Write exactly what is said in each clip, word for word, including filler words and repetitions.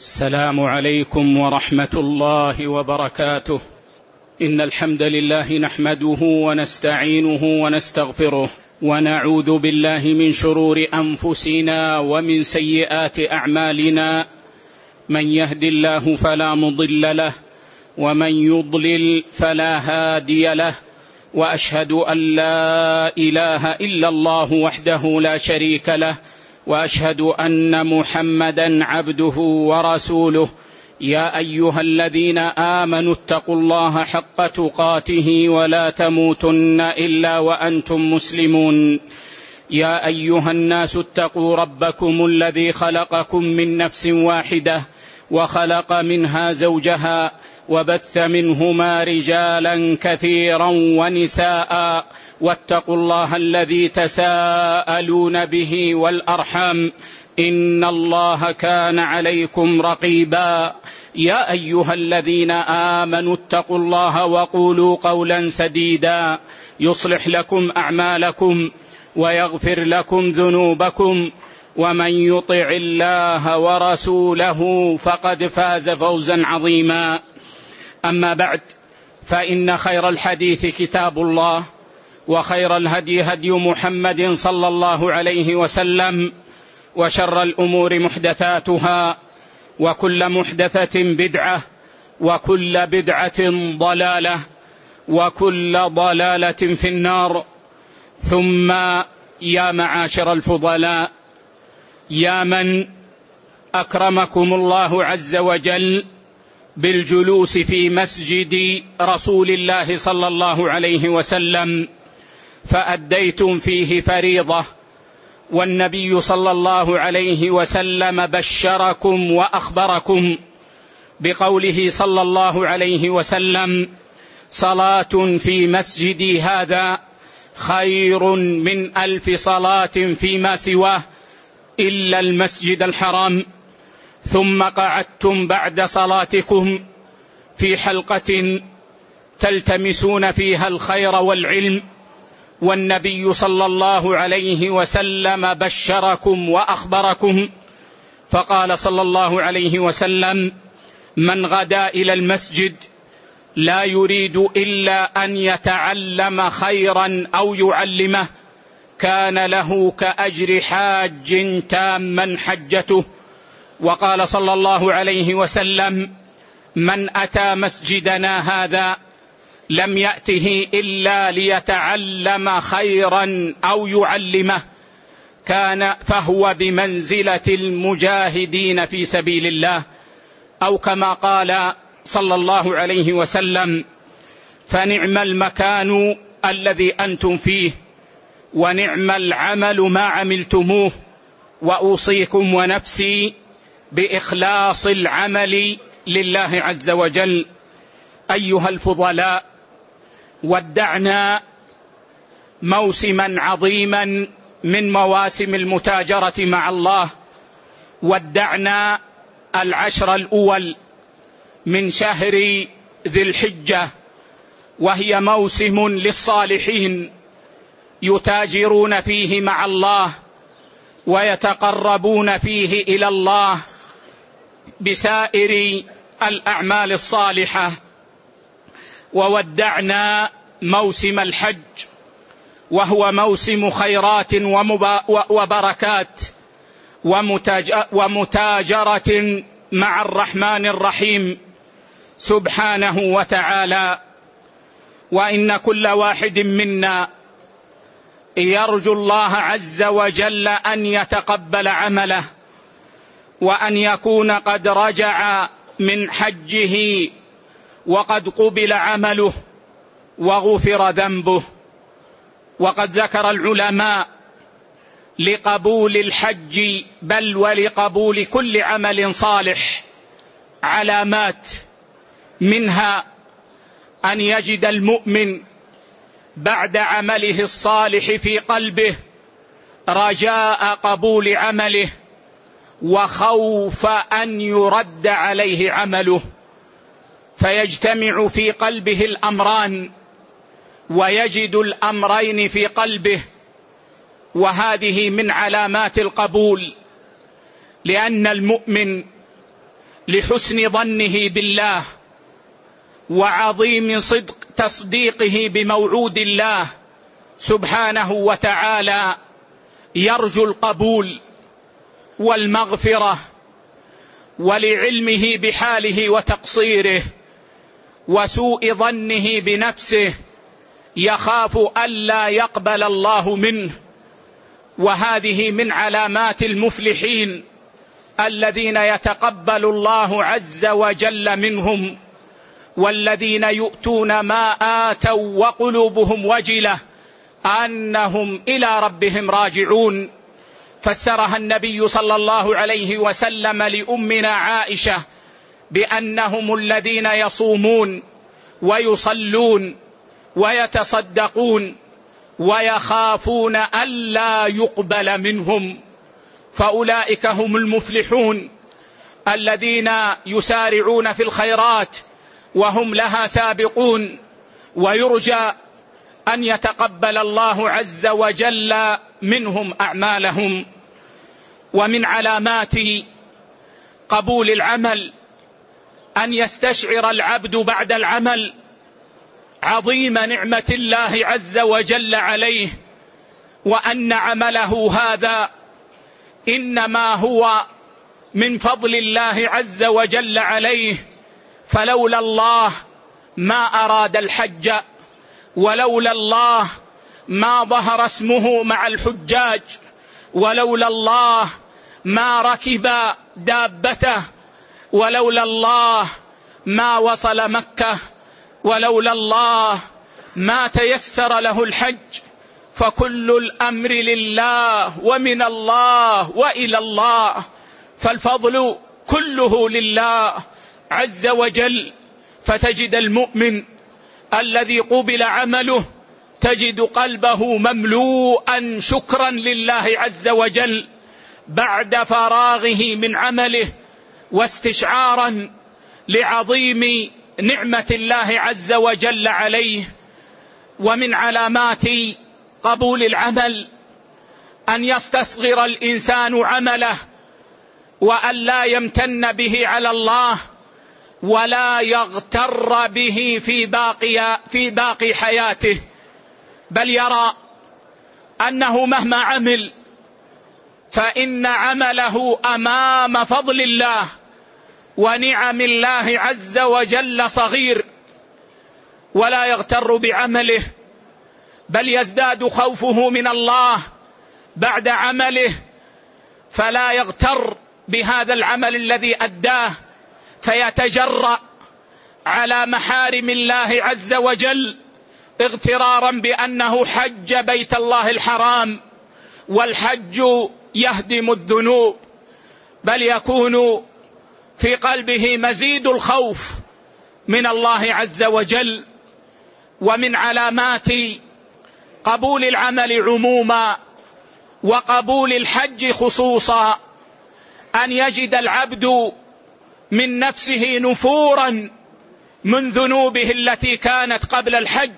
السلام عليكم ورحمة الله وبركاته. إن الحمد لله نحمده ونستعينه ونستغفره ونعوذ بالله من شرور أنفسنا ومن سيئات أعمالنا. من يهد الله فلا مضل له ومن يضلل فلا هادي له، وأشهد أن لا إله إلا الله وحده لا شريك له، وأشهد أن محمدا عبده ورسوله. يا أيها الذين آمنوا اتقوا الله حق تقاته ولا تموتن إلا وأنتم مسلمون. يا أيها الناس اتقوا ربكم الذي خلقكم من نفس واحدة وخلق منها زوجها وبث منهما رجالا كثيرا ونساء، واتقوا الله الذي تساءلون به والأرحام إن الله كان عليكم رقيبا. يا أيها الذين آمنوا اتقوا الله وقولوا قولا سديدا يصلح لكم أعمالكم ويغفر لكم ذنوبكم، ومن يطع الله ورسوله فقد فاز فوزا عظيما. أما بعد، فإن خير الحديث كتاب الله، وخير الهدي هدي محمد صلى الله عليه وسلم، وشر الأمور محدثاتها، وكل محدثة بدعة، وكل بدعة ضلالة، وكل ضلالة في النار. ثم يا معاشر الفضلاء، يا من أكرمكم الله عز وجل بالجلوس في مسجد رسول الله صلى الله عليه وسلم، فأديتم فيه فريضة، والنبي صلى الله عليه وسلم بشركم وأخبركم بقوله صلى الله عليه وسلم: صلاة في مسجدي هذا خير من ألف صلاة فيما سواه إلا المسجد الحرام. ثم قعدتم بعد صلاتكم في حلقة تلتمسون فيها الخير والعلم، والنبي صلى الله عليه وسلم بشركم وأخبركم، فقال صلى الله عليه وسلم: من غدا إلى المسجد لا يريد إلا أن يتعلم خيرا أو يعلمه كان له كأجر حاج تاما حجته. وقال صلى الله عليه وسلم: من أتى مسجدنا هذا لم يأته إلا ليتعلم خيرا أو يعلمه كان فهو بمنزلة المجاهدين في سبيل الله، أو كما قال صلى الله عليه وسلم: فنعم المكان الذي أنتم فيه، ونعم العمل ما عملتموه، وأوصيكم ونفسي بإخلاص العمل لله عز وجل. أيها الفضلاء، ودعنا موسما عظيما من مواسم المتاجرة مع الله، ودعنا العشر الأول من شهر ذي الحجة، وهي موسم للصالحين يتاجرون فيه مع الله ويتقربون فيه إلى الله بسائر الأعمال الصالحة. وودعنا موسم الحج، وهو موسم خيرات وبركات ومتاجرة مع الرحمن الرحيم سبحانه وتعالى. وإن كل واحد منا يرجو الله عز وجل أن يتقبل عمله، وأن يكون قد رجع من حجه وقد قبل عمله وغفر ذنبه. وقد ذكر العلماء لقبول الحج بل ولقبول كل عمل صالح علامات، منها أن يجد المؤمن بعد عمله الصالح في قلبه رجاء قبول عمله وخوف أن يرد عليه عمله، فيجتمع في قلبه الأمران ويجد الأمرين في قلبه، وهذه من علامات القبول. لأن المؤمن لحسن ظنه بالله وعظيم صدق تصديقه بموعود الله سبحانه وتعالى، يرجو القبول والمغفرة، ولعلمه بحاله وتقصيره وسوء ظنه بنفسه يخاف ألا يقبل الله منه. وهذه من علامات المفلحين الذين يتقبل الله عز وجل منهم، والذين يؤتون ما آتوا وقلوبهم وجلة أنهم إلى ربهم راجعون. فسرها النبي صلى الله عليه وسلم لأمنا عائشة بأنهم الذين يصومون ويصلون ويتصدقون ويخافون ألا يقبل منهم، فأولئك هم المفلحون الذين يسارعون في الخيرات وهم لها سابقون، ويرجى أن يتقبل الله عز وجل منهم أعمالهم. ومن علامات قبول العمل أن يستشعر العبد بعد العمل عظيم نعمة الله عز وجل عليه، وأن عمله هذا إنما هو من فضل الله عز وجل عليه، فلولا الله ما أراد الحج، ولولا الله ما ظهر اسمه مع الحجاج، ولولا الله ما ركب دابته، ولولا الله ما وصل مكة، ولولا الله ما تيسر له الحج. فكل الأمر لله ومن الله وإلى الله، فالفضل كله لله عز وجل. فتجد المؤمن الذي قبل عمله تجد قلبه مملوءا شكرا لله عز وجل بعد فراغه من عمله، واستشعارا لعظيم نعمة الله عز وجل عليه. ومن علامات قبول العمل أن يستصغر الإنسان عمله، وأن لا يمتن به على الله، ولا يغتر به في باقي, في باقي حياته، بل يرى أنه مهما عمل فإن عمله أمام فضل الله ونعم الله عز وجل صغير، ولا يغتر بعمله، بل يزداد خوفه من الله بعد عمله، فلا يغتر بهذا العمل الذي أداه، فيتجرأ على محارم الله عز وجل اغترارا بأنه حج بيت الله الحرام، والحج يهدم الذنوب، بل يكون في قلبه مزيد الخوف من الله عز وجل. ومن علامات قبول العمل عموما وقبول الحج خصوصا أن يجد العبد من نفسه نفورا من ذنوبه التي كانت قبل الحج،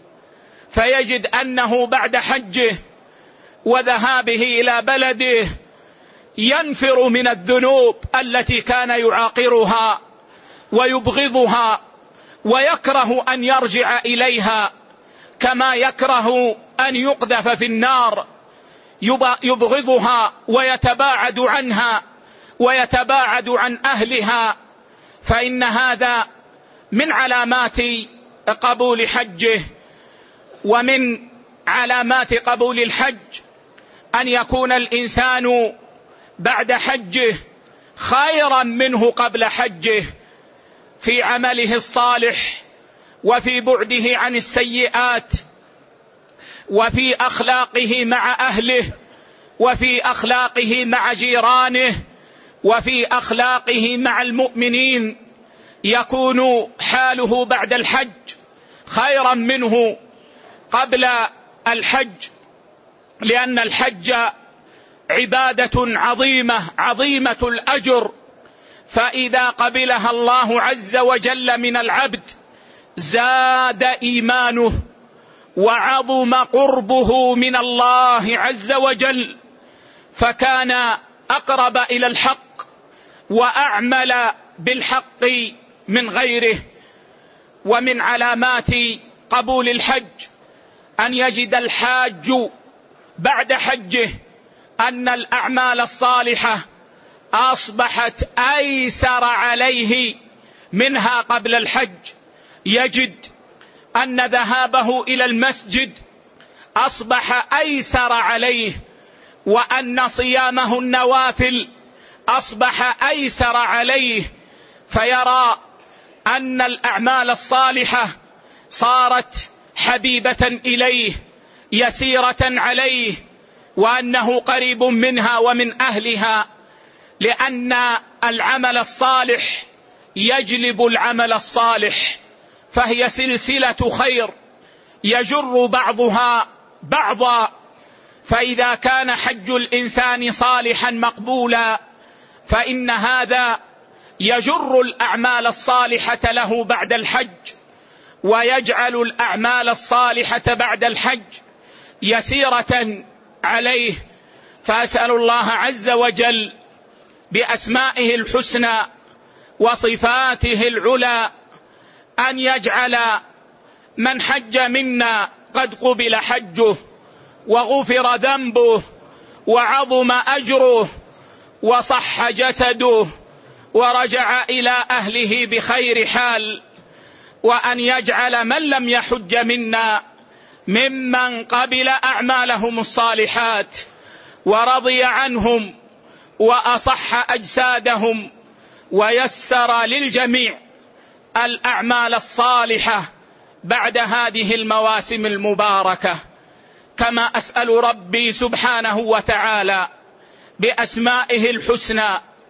فيجد أنه بعد حجه وذهابه إلى بلده ينفر من الذنوب التي كان يعاقرها ويبغضها، ويكره أن يرجع إليها، كما يكره أن يقذف في النار، يبغضها ويتباعد عنها ويتباعد عن أهلها. فإن هذا من علامات قبول حجه. ومن علامات قبول الحج أن يكون الإنسان بعد حجه خيرا منه قبل حجه في عمله الصالح، وفي بعده عن السيئات، وفي أخلاقه مع أهله، وفي أخلاقه مع جيرانه، وفي أخلاقه مع المؤمنين. يكون حاله بعد الحج خيرا منه قبل الحج، لأن الحج عبادة عظيمة عظيمة الأجر، فإذا قبلها الله عز وجل من العبد زاد إيمانه وعظم قربه من الله عز وجل، فكان أقرب إلى الحق وأعمل بالحق من غيره. ومن علامات قبول الحج أن يجد الحاج بعد حجه أن الأعمال الصالحة أصبحت أيسر عليه منها قبل الحج. يجد أن ذهابه إلى المسجد أصبح أيسر عليه، وأن صيامه النوافل أصبح أيسر عليه، فيرى أن الأعمال الصالحة صارت حبيبة إليه يسيرة عليه، وأنه قريب منها ومن أهلها، لأن العمل الصالح يجلب العمل الصالح، فهي سلسلة خير يجر بعضها بعضا. فإذا كان حج الإنسان صالحا مقبولا فإن هذا يجر الأعمال الصالحة له بعد الحج، ويجعل الأعمال الصالحة بعد الحج يسيرة عليه. فأسأل الله عز وجل بأسمائه الحسنى وصفاته العلى أن يجعل من حج منا قد قبل حجه وغفر ذنبه وعظم أجره وصح جسده ورجع إلى أهله بخير حال، وأن يجعل من لم يحج منا ممن قبل أعمالهم الصالحات ورضي عنهم وأصح أجسادهم ويسر للجميع الأعمال الصالحة بعد هذه المواسم المباركة. كما أسأل ربي سبحانه وتعالى بأسمائه الحسنى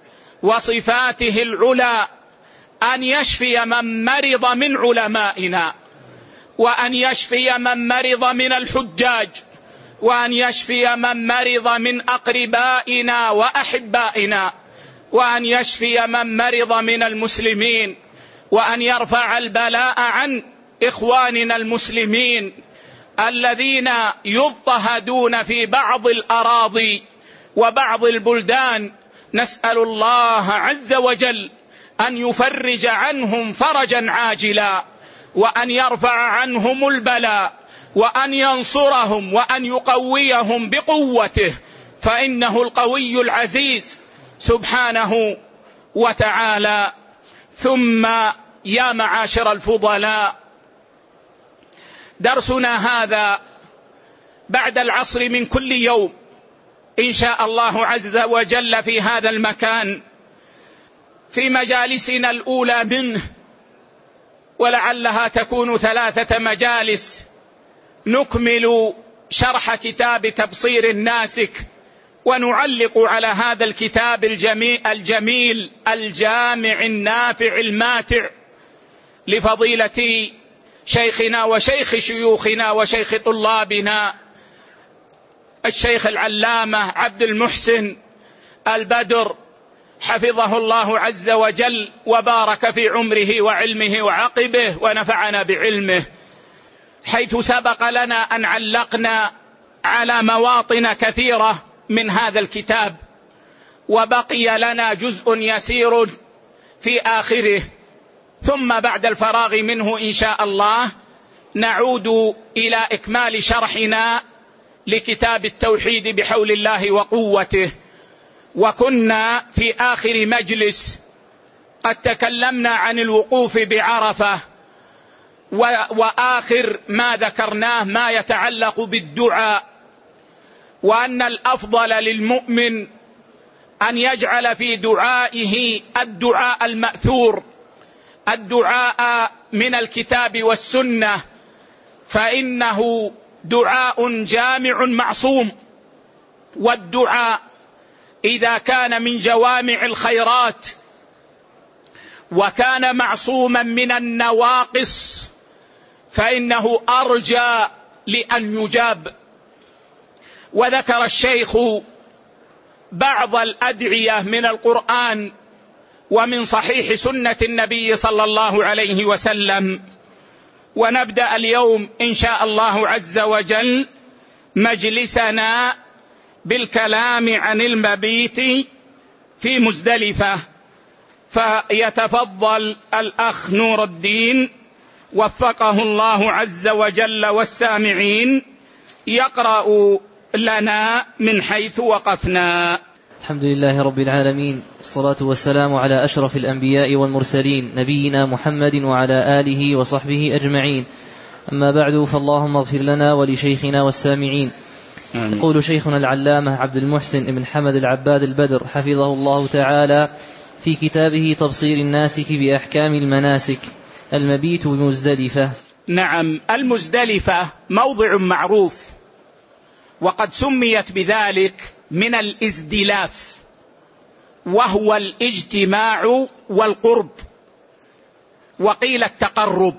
وصفاته العلى أن يشفي من مرض من علمائنا، وأن يشفي من مرض من الحجاج، وأن يشفي من مرض من أقربائنا وأحبائنا، وأن يشفي من مرض من المسلمين، وأن يرفع البلاء عن إخواننا المسلمين الذين يضطهدون في بعض الأراضي وبعض البلدان. نسأل الله عز وجل أن يفرج عنهم فرجا عاجلا، وأن يرفع عنهم البلاء، وأن ينصرهم، وأن يقويهم بقوته، فإنه القوي العزيز سبحانه وتعالى. ثم يا معاشر الفضلاء، درسنا هذا بعد العصر من كل يوم إن شاء الله عز وجل في هذا المكان، في مجالسنا الأولى منه، ولعلها تكون ثلاثة مجالس، نكمل شرح كتاب تبصير الناسك، ونعلق على هذا الكتاب الجميل, الجميل الجامع النافع الماتع لفضيلة شيخنا وشيخ شيوخنا وشيخ طلابنا الشيخ العلامة عبد المحسن البدر، حفظه الله عز وجل وبارك في عمره وعلمه وعقبه ونفعنا بعلمه، حيث سبق لنا أن علقنا على مواطن كثيرة من هذا الكتاب، وبقي لنا جزء يسير في آخره، ثم بعد الفراغ منه إن شاء الله نعود إلى إكمال شرحنا لكتاب التوحيد بحول الله وقوته. وكنا في آخر مجلس قد تكلمنا عن الوقوف بعرفة، وآخر ما ذكرناه ما يتعلق بالدعاء، وأن الأفضل للمؤمن أن يجعل في دعائه الدعاء المأثور، الدعاء من الكتاب والسنة، فإنه دعاء جامع معصوم. والدعاء إذا كان من جوامع الخيرات وكان معصوما من النواقص فإنه أرجى لأن يجاب. وذكر الشيخ بعض الأدعية من القرآن ومن صحيح سنة النبي صلى الله عليه وسلم. ونبدأ اليوم إن شاء الله عز وجل مجلسنا بالكلام عن المبيت في مزدلفة. فيتفضل الأخ نور الدين وفقه الله عز وجل والسامعين يقرأ لنا من حيث وقفنا. الحمد لله رب العالمين، والصلاة والسلام على أشرف الأنبياء والمرسلين نبينا محمد وعلى آله وصحبه أجمعين. أما بعد، فاللهم اغفر لنا ولشيخنا والسامعين. آمين. يقول شيخنا العلامة عبد المحسن بن حمد العباد البدر حفظه الله تعالى في كتابه تبصير الناسك بأحكام المناسك: المبيت بمزدلفة. نعم، المزدلفة موضع معروف، وقد سميت بذلك من الازدلاف، وهو الاجتماع والقرب، وقيل التقرب،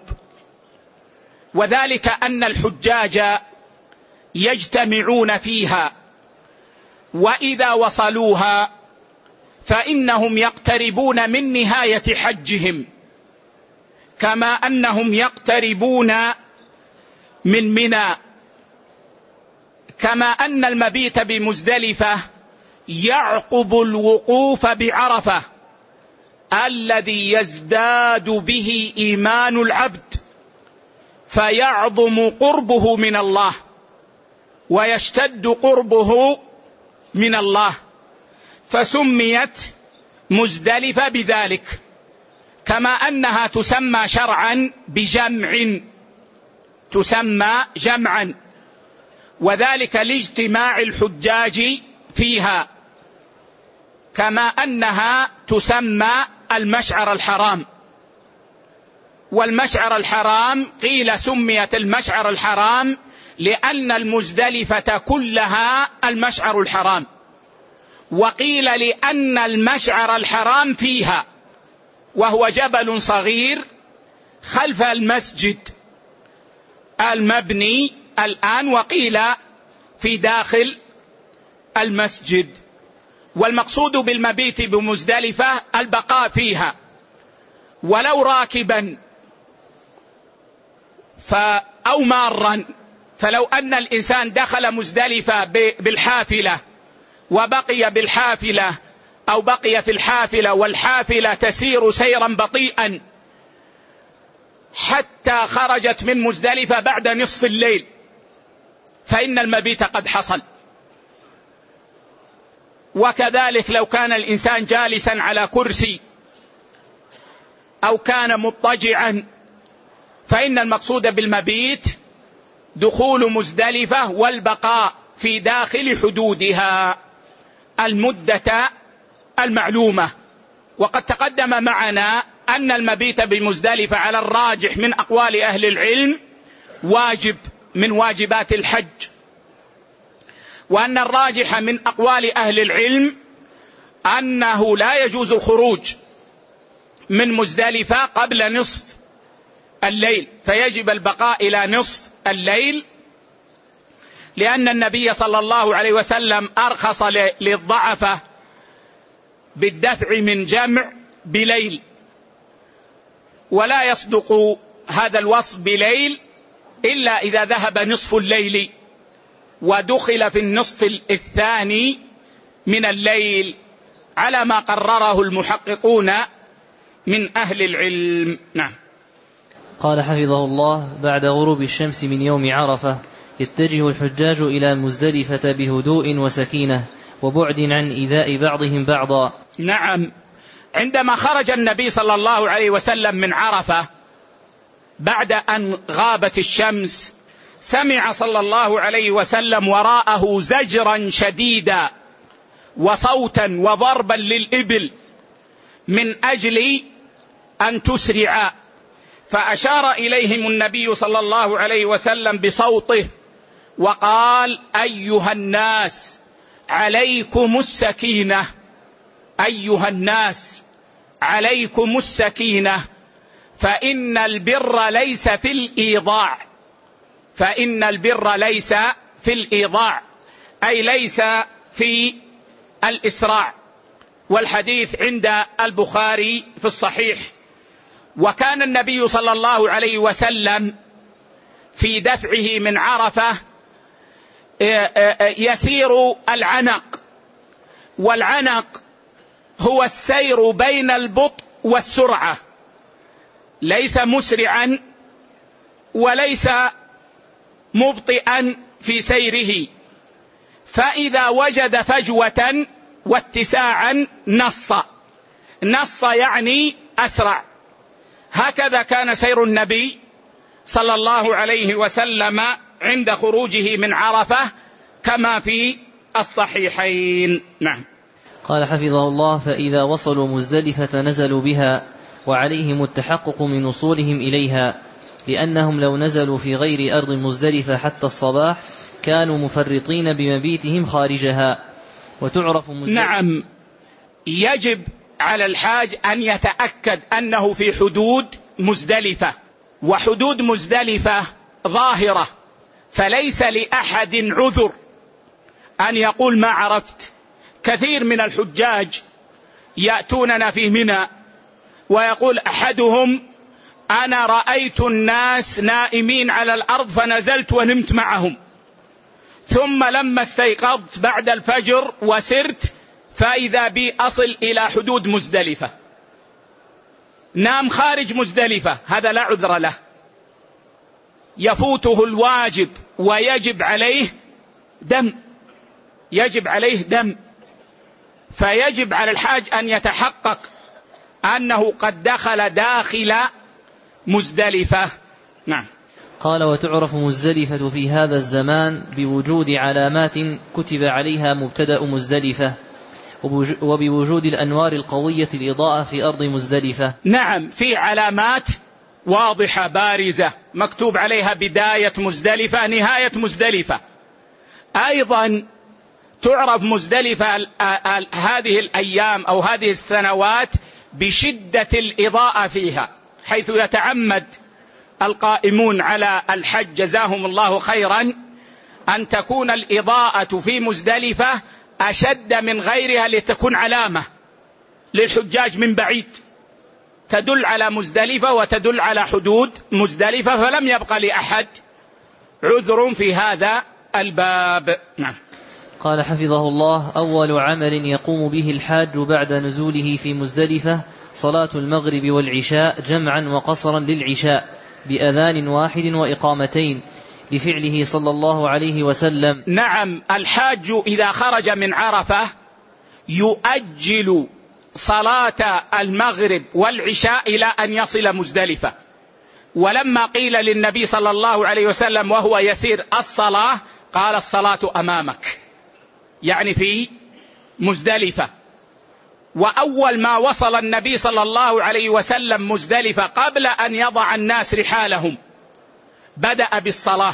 وذلك أن الحجاج يجتمعون فيها، وإذا وصلوها فإنهم يقتربون من نهاية حجهم، كما أنهم يقتربون من منى، كما أن المبيت بمزدلفة يعقب الوقوف بعرفة الذي يزداد به إيمان العبد، فيعظم قربه من الله ويشتد قربه من الله، فسميت مزدلفة بذلك، كما أنها تسمى شرعا بجمع، تسمى جمعا، وذلك لاجتماع الحجاج فيها، كما أنها تسمى المشعر الحرام. والمشعر الحرام قيل سميت المشعر الحرام لأن المزدلفة كلها المشعر الحرام، وقيل لأن المشعر الحرام فيها، وهو جبل صغير خلف المسجد المبني الآن، وقيل في داخل المسجد. والمقصود بالمبيت بمزدلفة البقاء فيها، ولو راكبا أو مارا، فلو أن الإنسان دخل مزدلفة بالحافلة وبقي بالحافلة أو بقي في الحافلة والحافلة تسير سيرا بطيئا حتى خرجت من مزدلفة بعد نصف الليل، فإن المبيت قد حصل. وكذلك لو كان الإنسان جالسا على كرسي أو كان مضطجعا، فإن المقصود بالمبيت دخول مزدلفة والبقاء في داخل حدودها المدة المعلومة. وقد تقدم معنا أن المبيت بمزدلفة على الراجح من أقوال أهل العلم واجب من واجبات الحج، وأن الراجح من أقوال أهل العلم أنه لا يجوز الخروج من مزدلفة قبل نصف الليل، فيجب البقاء إلى نصف الليل، لأن النبي صلى الله عليه وسلم أرخص للضعفة بالدفع من جمع بليل، ولا يصدق هذا الوصف بليل إلا إذا ذهب نصف الليل ودخل في النصف الثاني من الليل، على ما قرره المحققون من أهل العلم. نعم. قال حفظه الله: بعد غروب الشمس من يوم عرفة يتجه الحجاج إلى مزدلفة بهدوء وسكينة وبعد عن إيذاء بعضهم بعضا. نعم، عندما خرج النبي صلى الله عليه وسلم من عرفة بعد أن غابت الشمس، سمع صلى الله عليه وسلم وراءه زجرا شديدا وصوتا وضربا للإبل من أجل أن تسرع، فأشار إليهم النبي صلى الله عليه وسلم بصوته وقال: أيها الناس عليكم السكينة، أيها الناس عليكم السكينة، فإن البر ليس في الإيضاع، فإن البر ليس في الإيضاع، أي ليس في الإسراع. والحديث عند البخاري في الصحيح. وكان النبي صلى الله عليه وسلم في دفعه من عرفة يسير العنق، والعنق هو السير بين البطء والسرعة، ليس مسرعا وليس مبطئا في سيره، فإذا وجد فجوة واتساعا نص نص يعني أسرع. هكذا كان سير النبي صلى الله عليه وسلم عند خروجه من عرفة كما في الصحيحين. نعم. قال حفظه الله: فإذا وصلوا مزدلفة نزلوا بها، وعليهم التحقق من وصولهم إليها، لأنهم لو نزلوا في غير أرض مزدلفة حتى الصباح كانوا مفرطين بمبيتهم خارجها. وتعرف مزدلفة. نعم، يجب على الحاج أن يتأكد أنه في حدود مزدلفة، وحدود مزدلفة ظاهرة، فليس لأحد عذر أن يقول ما عرفت. كثير من الحجاج يأتوننا في منى ويقول أحدهم: أنا رأيت الناس نائمين على الأرض فنزلت ونمت معهم، ثم لما استيقظت بعد الفجر وسرت فإذا بي أصل إلى حدود مزدلفة. نام خارج مزدلفة، هذا لا عذر له، يفوته الواجب ويجب عليه دم، يجب عليه دم. فيجب على الحاج أن يتحقق أنه قد دخل داخل مزدلفة. نعم. قال: وتعرف مزدلفة في هذا الزمان بوجود علامات كتب عليها مبتدأ مزدلفة، وبوجود الأنوار القوية الإضاءة في أرض مزدلفة. نعم، في علامات واضحة بارزة مكتوب عليها بداية مزدلفة نهاية مزدلفة. أيضا تعرف مزدلفة هذه الأيام أو هذه السنوات بشدة الإضاءة فيها، حيث يتعمد القائمون على الحج جزاهم الله خيرا أن تكون الإضاءة في مزدلفة أشد من غيرها لتكون علامة للحجاج من بعيد تدل على مزدلفة وتدل على حدود مزدلفة، فلم يبقى لأحد عذر في هذا الباب. نعم. قال حفظه الله: أول عمل يقوم به الحاج بعد نزوله في مزدلفة صلاة المغرب والعشاء جمعا وقصرا للعشاء بأذان واحد وإقامتين لفعله صلى الله عليه وسلم. نعم، الحاج إذا خرج من عرفة يؤجل صلاة المغرب والعشاء إلى أن يصل مزدلفة. ولما قيل للنبي صلى الله عليه وسلم وهو يسير الصلاة، قال: الصلاة أمامك، يعني في مزدلفة. وأول ما وصل النبي صلى الله عليه وسلم مزدلفة قبل أن يضع الناس رحالهم بدأ بالصلاة،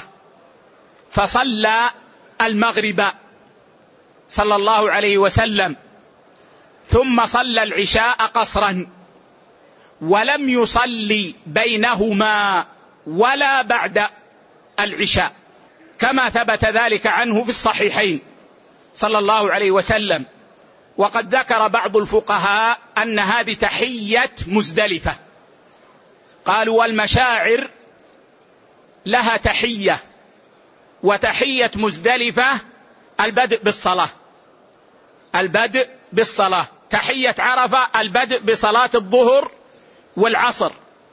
فصلى المغرب صلى الله عليه وسلم، ثم صلى العشاء قصرا، ولم يصلي بينهما ولا بعد العشاء، كما ثبت ذلك عنه في الصحيحين صلى الله عليه وسلم. وقد ذكر بعض الفقهاء أن هذه تحية مزدلفة، قالوا: والمشاعر لها تحية، وتحية مزدلفة البدء بالصلاة، البدء بالصلاة. تحية عرفة البدء بصلاة الظهر والعصر،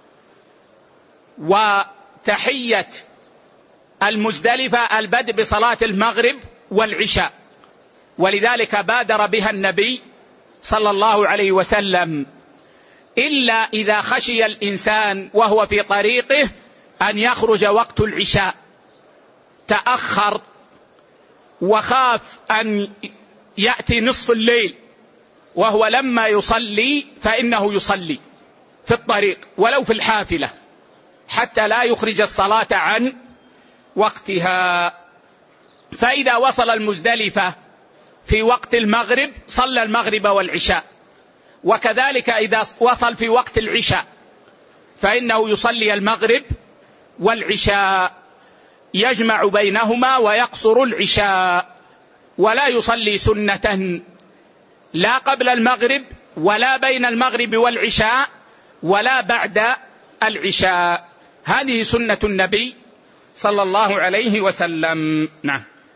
وتحية المزدلفة البدء بصلاة المغرب والعشاء. ولذلك بادر بها النبي صلى الله عليه وسلم، إلا إذا خشي الإنسان وهو في طريقه أن يخرج وقت العشاء، تأخر وخاف أن يأتي نصف الليل وهو لما يصلي، فإنه يصلي في الطريق ولو في الحافلة حتى لا يخرج الصلاة عن وقتها. فإذا وصل المزدلفة في وقت المغرب صلى المغرب والعشاء، وكذلك إذا وصل في وقت العشاء فإنه يصلي المغرب والعشاء، يجمع بينهما ويقصر العشاء، ولا يصلي سنة لا قبل المغرب ولا بين المغرب والعشاء ولا بعد العشاء. هذه سنة النبي صلى الله عليه وسلم. نعم.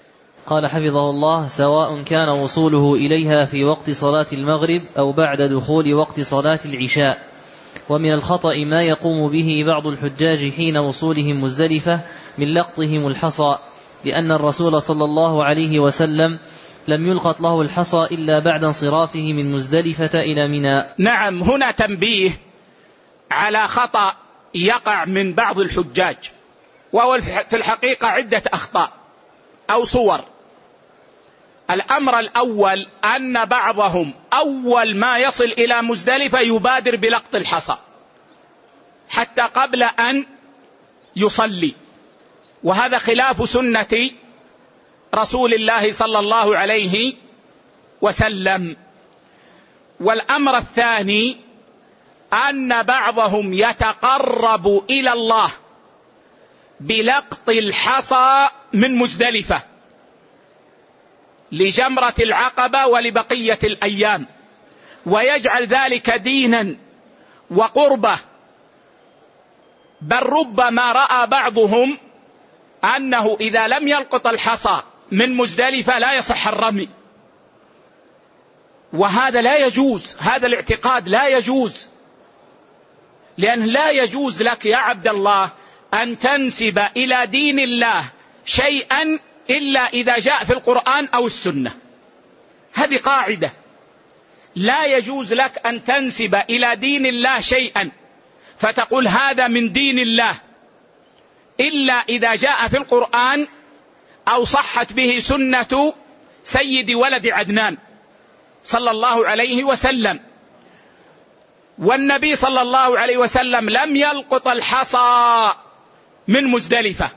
قال حفظه الله: سواء كان وصوله إليها في وقت صلاة المغرب أو بعد دخول وقت صلاة العشاء. ومن الخطأ ما يقوم به بعض الحجاج حين وصولهم مزدلفة من لقطهم الحصى، لأن الرسول صلى الله عليه وسلم لم يلقط له الحصى إلا بعد انصرافه من مزدلفة إلى منى. نعم، هنا تنبيه على خطأ يقع من بعض الحجاج، وهو في الحقيقة عدة أخطاء أو صور. الأمر الأول أن بعضهم أول ما يصل إلى مزدلفة يبادر بلقط الحصى حتى قبل أن يصلي، وهذا خلاف سنة رسول الله صلى الله عليه وسلم. والأمر الثاني أن بعضهم يتقرب إلى الله بلقط الحصى من مزدلفة لجمرة العقبة ولبقية الأيام، ويجعل ذلك دينا وقربة، بل ربما رأى بعضهم أنه إذا لم يلقط الحصى من مزدلفة لا يصح الرمي، وهذا لا يجوز، هذا الاعتقاد لا يجوز، لأن لا يجوز لك يا عبد الله أن تنسب إلى دين الله شيئا إلا إذا جاء في القرآن أو السنة. هذه قاعدة، لا يجوز لك أن تنسب إلى دين الله شيئا فتقول هذا من دين الله إلا إذا جاء في القرآن أو صحت به سنة سيد ولد عدنان صلى الله عليه وسلم. والنبي صلى الله عليه وسلم لم يلقط الحصى من مزدلفة.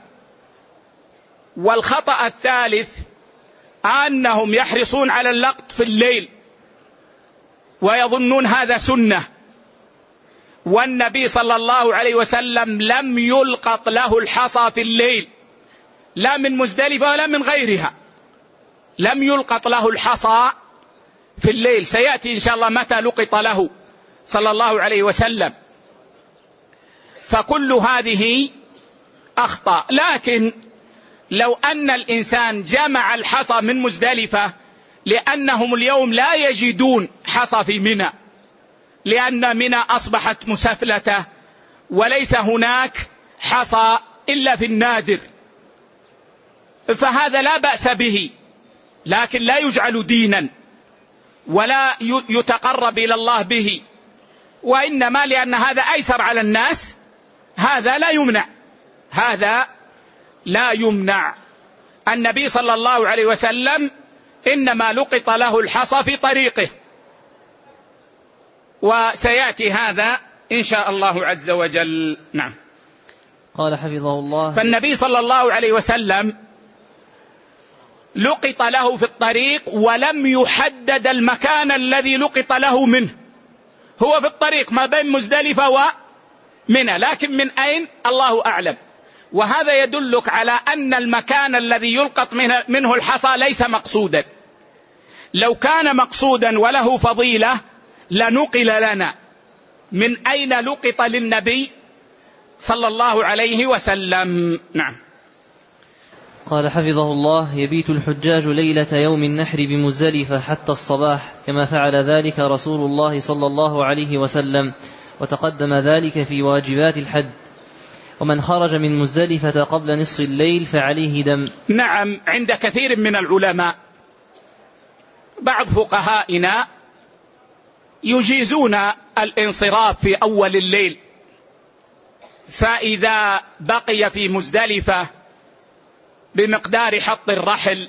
والخطأ الثالث أنهم يحرصون على اللقط في الليل ويظنون هذا سنة، والنبي صلى الله عليه وسلم لم يلقط له الحصى في الليل لا من مزدلفة ولا من غيرها، لم يلقط له الحصى في الليل. سيأتي إن شاء الله متى لقط له صلى الله عليه وسلم. فكل هذه أخطاء. لكن لو أن الإنسان جمع الحصى من مزدلفة، لأنهم اليوم لا يجدون حصى في منى، لأن منى أصبحت مسفلة وليس هناك حصى إلا في النادر، فهذا لا بأس به، لكن لا يجعل دينا ولا يتقرب إلى الله به، وإنما لأن هذا أيسر على الناس، هذا لا يمنع، هذا لا يمنع. النبي صلى الله عليه وسلم إنما لقط له الحصى في طريقه، وسيأتي هذا إن شاء الله عز وجل. نعم. قال حفظه الله: فالنبي صلى الله عليه وسلم لقط له في الطريق ولم يحدد المكان الذي لقط له منه، هو في الطريق ما بين مزدلفة ومنى، لكن من أين الله أعلم. وهذا يدلك على أن المكان الذي يلقط منه الحصى ليس مقصودا. لو كان مقصودا وله فضيلة لنقل لنا من أين لقط للنبي صلى الله عليه وسلم. نعم. قال حفظه الله: يبيت الحجاج ليلة يوم النحر بمزدلفة حتى الصباح، كما فعل ذلك رسول الله صلى الله عليه وسلم، وتقدم ذلك في واجبات الحج. ومن خرج من مزدلفة قبل نصف الليل فعليه دم. نعم، عند كثير من العلماء بعض فقهائنا يجيزون الانصراف في أول الليل، فإذا بقي في مزدلفة بمقدار حط الرحل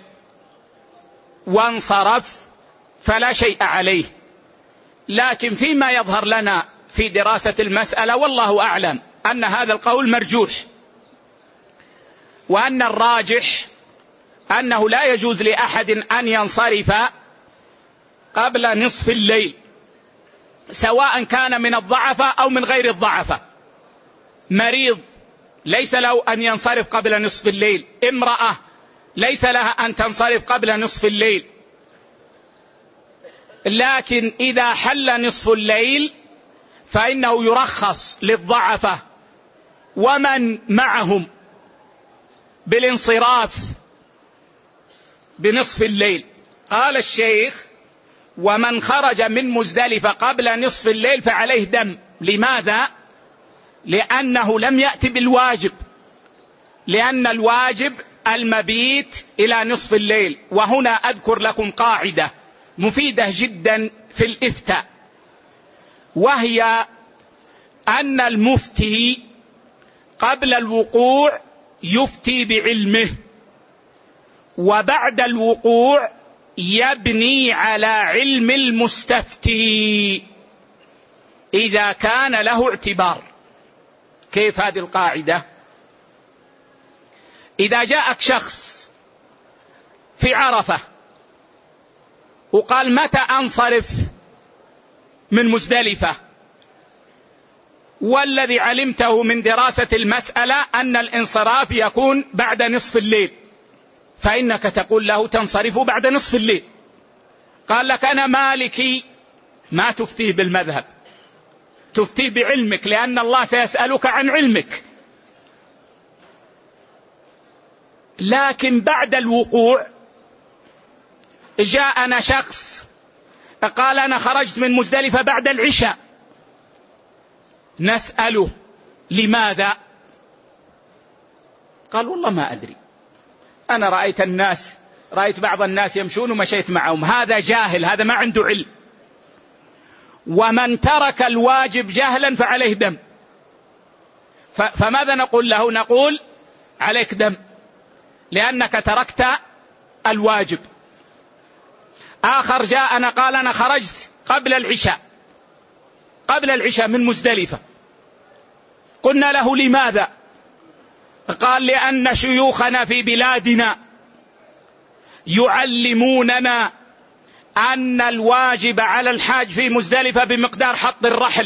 وانصرف فلا شيء عليه. لكن فيما يظهر لنا في دراسة المسألة والله أعلم أن هذا القول مرجوح، وأن الراجح أنه لا يجوز لأحد أن ينصرف قبل نصف الليل، سواء كان من الضعفة أو من غير الضعفة. مريض ليس له أن ينصرف قبل نصف الليل، امرأة ليس لها أن تنصرف قبل نصف الليل. لكن إذا حل نصف الليل فإنه يرخص للضعفة ومن معهم بالانصراف بنصف الليل. قال الشيخ: ومن خرج من مزدلفة قبل نصف الليل فعليه دم. لماذا؟ لأنه لم يأتي بالواجب، لأن الواجب المبيت إلى نصف الليل. وهنا أذكر لكم قاعدة مفيدة جدا في الإفتاء، وهي أن المفتي قبل الوقوع يفتي بعلمه، وبعد الوقوع يبني على علم المستفتي إذا كان له اعتبار. كيف هذه القاعدة؟ إذا جاءك شخص في عرفة وقال: متى أنصرف من مزدلفة؟ والذي علمته من دراسة المسألة أن الانصراف يكون بعد نصف الليل، فإنك تقول له: تنصرف بعد نصف الليل. قال لك: أنا مالكي. ما تفتيه بالمذهب، تفتيه بعلمك، لأن الله سيسألك عن علمك. لكن بعد الوقوع جاءنا شخص قال: أنا خرجت من مزدلفة بعد العشاء. نسأله: لماذا؟ قال: والله ما أدري، أنا رأيت الناس رأيت بعض الناس يمشون ومشيت معهم. هذا جاهل، هذا ما عنده علم. ومن ترك الواجب جهلا فعليه دم. فماذا نقول له؟ نقول: عليك دم لأنك تركت الواجب. آخر جاءنا قال: أنا خرجت قبل العشاء قبل العشاء من مزدلفة. قلنا له: لماذا؟ قال: لأن شيوخنا في بلادنا يعلموننا أن الواجب على الحاج في مزدلفة بمقدار حط الرحل،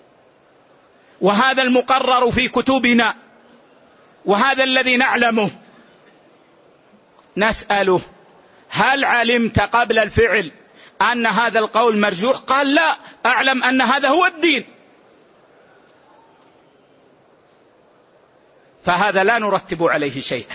وهذا المقرر في كتبنا، وهذا الذي نعلمه. نسأله: هل علمت قبل الفعل أن هذا القول مرجوح؟ قال: لا، أعلم أن هذا هو الدين. فهذا لا نرتب عليه شيئا،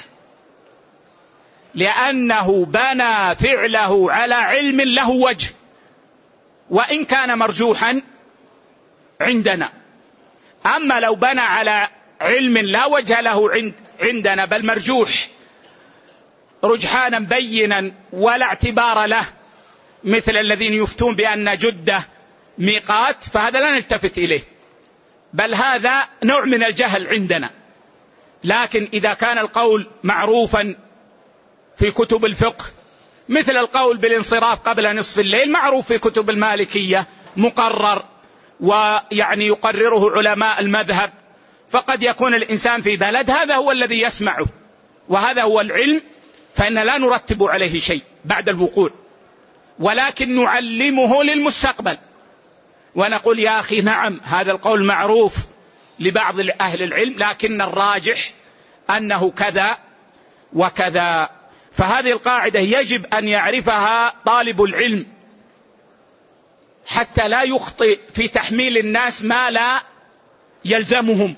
لأنه بنى فعله على علم له وجه، وإن كان مرجوحا عندنا. أما لو بنى على علم لا وجه له عندنا بل مرجوح رجحانا بينا ولا اعتبار له، مثل الذين يفتون بأن جدة ميقات، فهذا لا نلتفت إليه، بل هذا نوع من الجهل عندنا. لكن إذا كان القول معروفا في كتب الفقه، مثل القول بالانصراف قبل نصف الليل، معروف في كتب المالكية، مقرر ويعني يقرره علماء المذهب، فقد يكون الإنسان في بلد هذا هو الذي يسمعه وهذا هو العلم، فإن لا نرتب عليه شيء بعد الوقوع، ولكن نعلمه للمستقبل ونقول: يا أخي نعم، هذا القول معروف لبعض أهل العلم، لكن الراجح أنه كذا وكذا. فهذه القاعدة يجب أن يعرفها طالب العلم حتى لا يخطئ في تحميل الناس ما لا يلزمهم.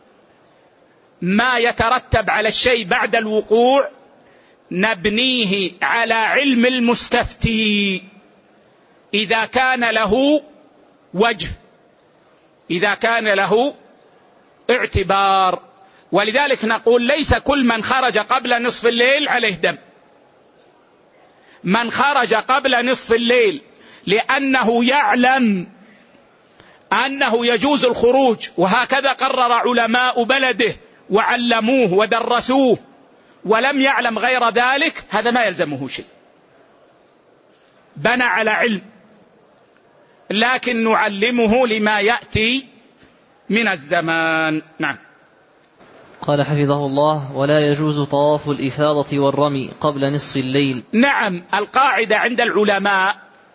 ما يترتب على الشيء بعد الوقوع نبنيه على علم المستفتي إذا كان له وجه، إذا كان له اعتبار. ولذلك نقول: ليس كل من خرج قبل نصف الليل عليه دم. من خرج قبل نصف الليل لأنه يعلم أنه يجوز الخروج، وهكذا قرر علماء بلده وعلموه ودرسوه، ولم يعلم غير ذلك، هذا ما يلزمه شيء، بنى على علم، لكن نعلمه لما يأتي من الزمان. نعم. قال حفظه الله: ولا يجوز طواف الإفاضة والرمي قبل نصف الليل. نعم، القاعدة عند العلماء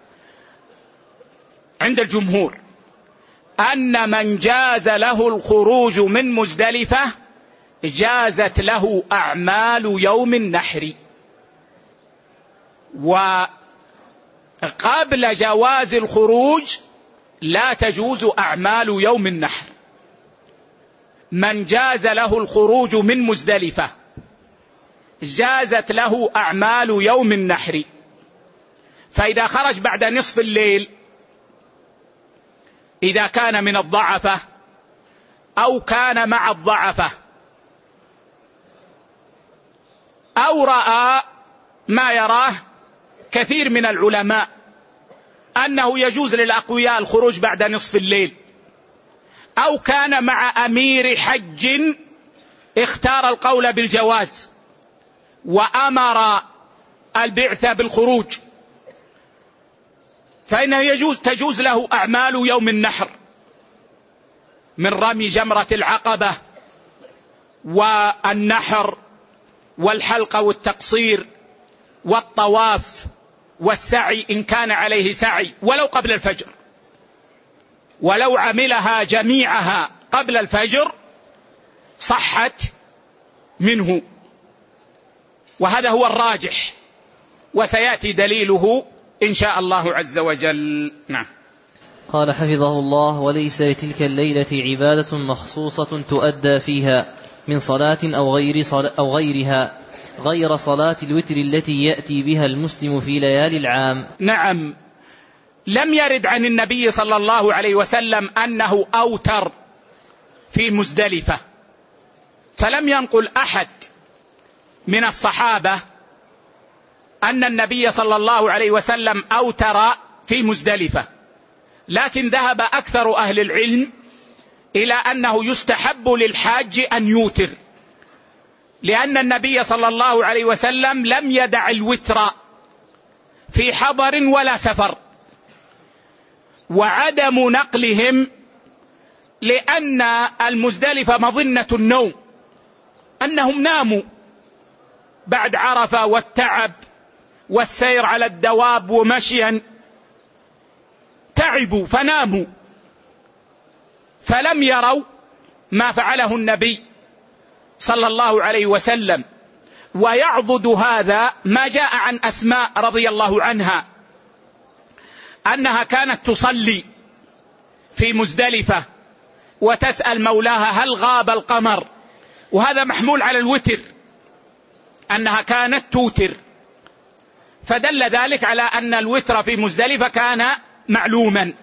عند الجمهور أن من جاز له الخروج من مزدلفة جازت له أعمال يوم النحر، وقبل جواز الخروج لا تجوز أعمال يوم النحر. من جاز له الخروج من مزدلفة جازت له أعمال يوم النحر. فإذا خرج بعد نصف الليل، إذا كان من الضعفة أو كان مع الضعفة أو رأى ما يراه كثير من العلماء أنه يجوز للأقوياء الخروج بعد نصف الليل، أو كان مع أمير حج اختار القول بالجواز وأمر البعثة بالخروج، فإنه يجوز تجوز له أعمال يوم النحر من رمي جمرة العقبة والنحر والحلق والتقصير والطواف والسعي إن كان عليه سعي ولو قبل الفجر، ولو عملها جميعها قبل الفجر صحت منه، وهذا هو الراجح، وسيأتي دليله إن شاء الله عز وجل. نعم. قال حفظه الله: وليس لتلك الليلة عبادة مخصوصة تؤدى فيها من صلاة أو غير صلاة أو غيرها غير صلاة الوتر التي يأتي بها المسلم في ليالي العام. نعم، لم يرد عن النبي صلى الله عليه وسلم أنه أوتر في مزدلفة، فلم ينقل أحد من الصحابة أن النبي صلى الله عليه وسلم أوتر في مزدلفة، لكن ذهب أكثر أهل العلم إلى أنه يستحب للحاج أن يوتر، لأن النبي صلى الله عليه وسلم لم يدع الوتر في حضر ولا سفر، وعدم نقلهم لأن المزدلفة مظنة النوم، أنهم ناموا بعد عرفة والتعب والسير على الدواب ومشيا، تعبوا فناموا، فلم يروا ما فعله النبي صلى الله عليه وسلم. ويعضد هذا ما جاء عن أسماء رضي الله عنها أنها كانت تصلي في مزدلفة وتسأل مولاها هل غاب القمر، وهذا محمول على الوتر أنها كانت توتر، فدل ذلك على أن الوتر في مزدلفة كان معلوما،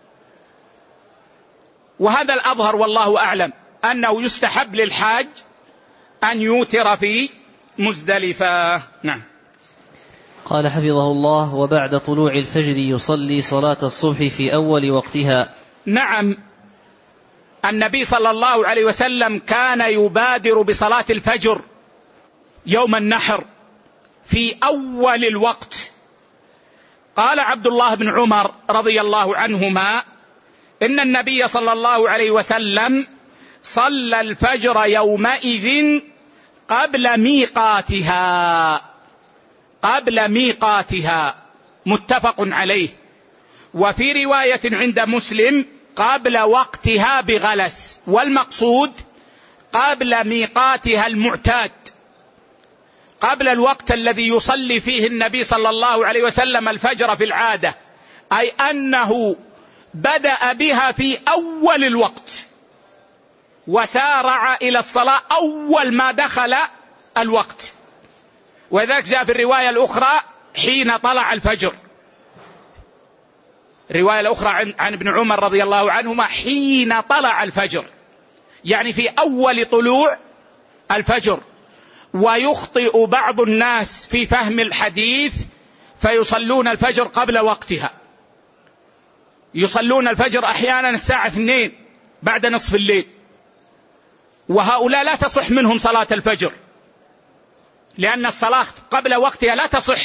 وهذا الأظهر والله أعلم أنه يستحب للحاج أن يوتر في مزدلفة. نعم. قال حفظه الله: وبعد طلوع الفجر يصلي صلاة الصبح في أول وقتها. نعم، النبي صلى الله عليه وسلم كان يبادر بصلاة الفجر يوم النحر في أول الوقت. قال عبد الله بن عمر رضي الله عنهما إن النبي صلى الله عليه وسلم صلى الفجر يومئذ قبل ميقاتها قبل ميقاتها متفق عليه، وفي رواية عند مسلم قبل وقتها بغلس، والمقصود قبل ميقاتها المعتاد، قبل الوقت الذي يصلي فيه النبي صلى الله عليه وسلم الفجر في العادة، أي أنه بدأ بها في أول الوقت وسارع إلى الصلاة أول ما دخل الوقت، وذلك جاء في الرواية الأخرى حين طلع الفجر، الرواية الأخرى عن, عن ابن عمر رضي الله عنهما حين طلع الفجر، يعني في أول طلوع الفجر. ويخطئ بعض الناس في فهم الحديث فيصلون الفجر قبل وقتها، يصلون الفجر أحيانا الساعة اثنين بعد نصف الليل، وهؤلاء لا تصح منهم صلاة الفجر، لأن الصلاة قبل وقتها لا تصح.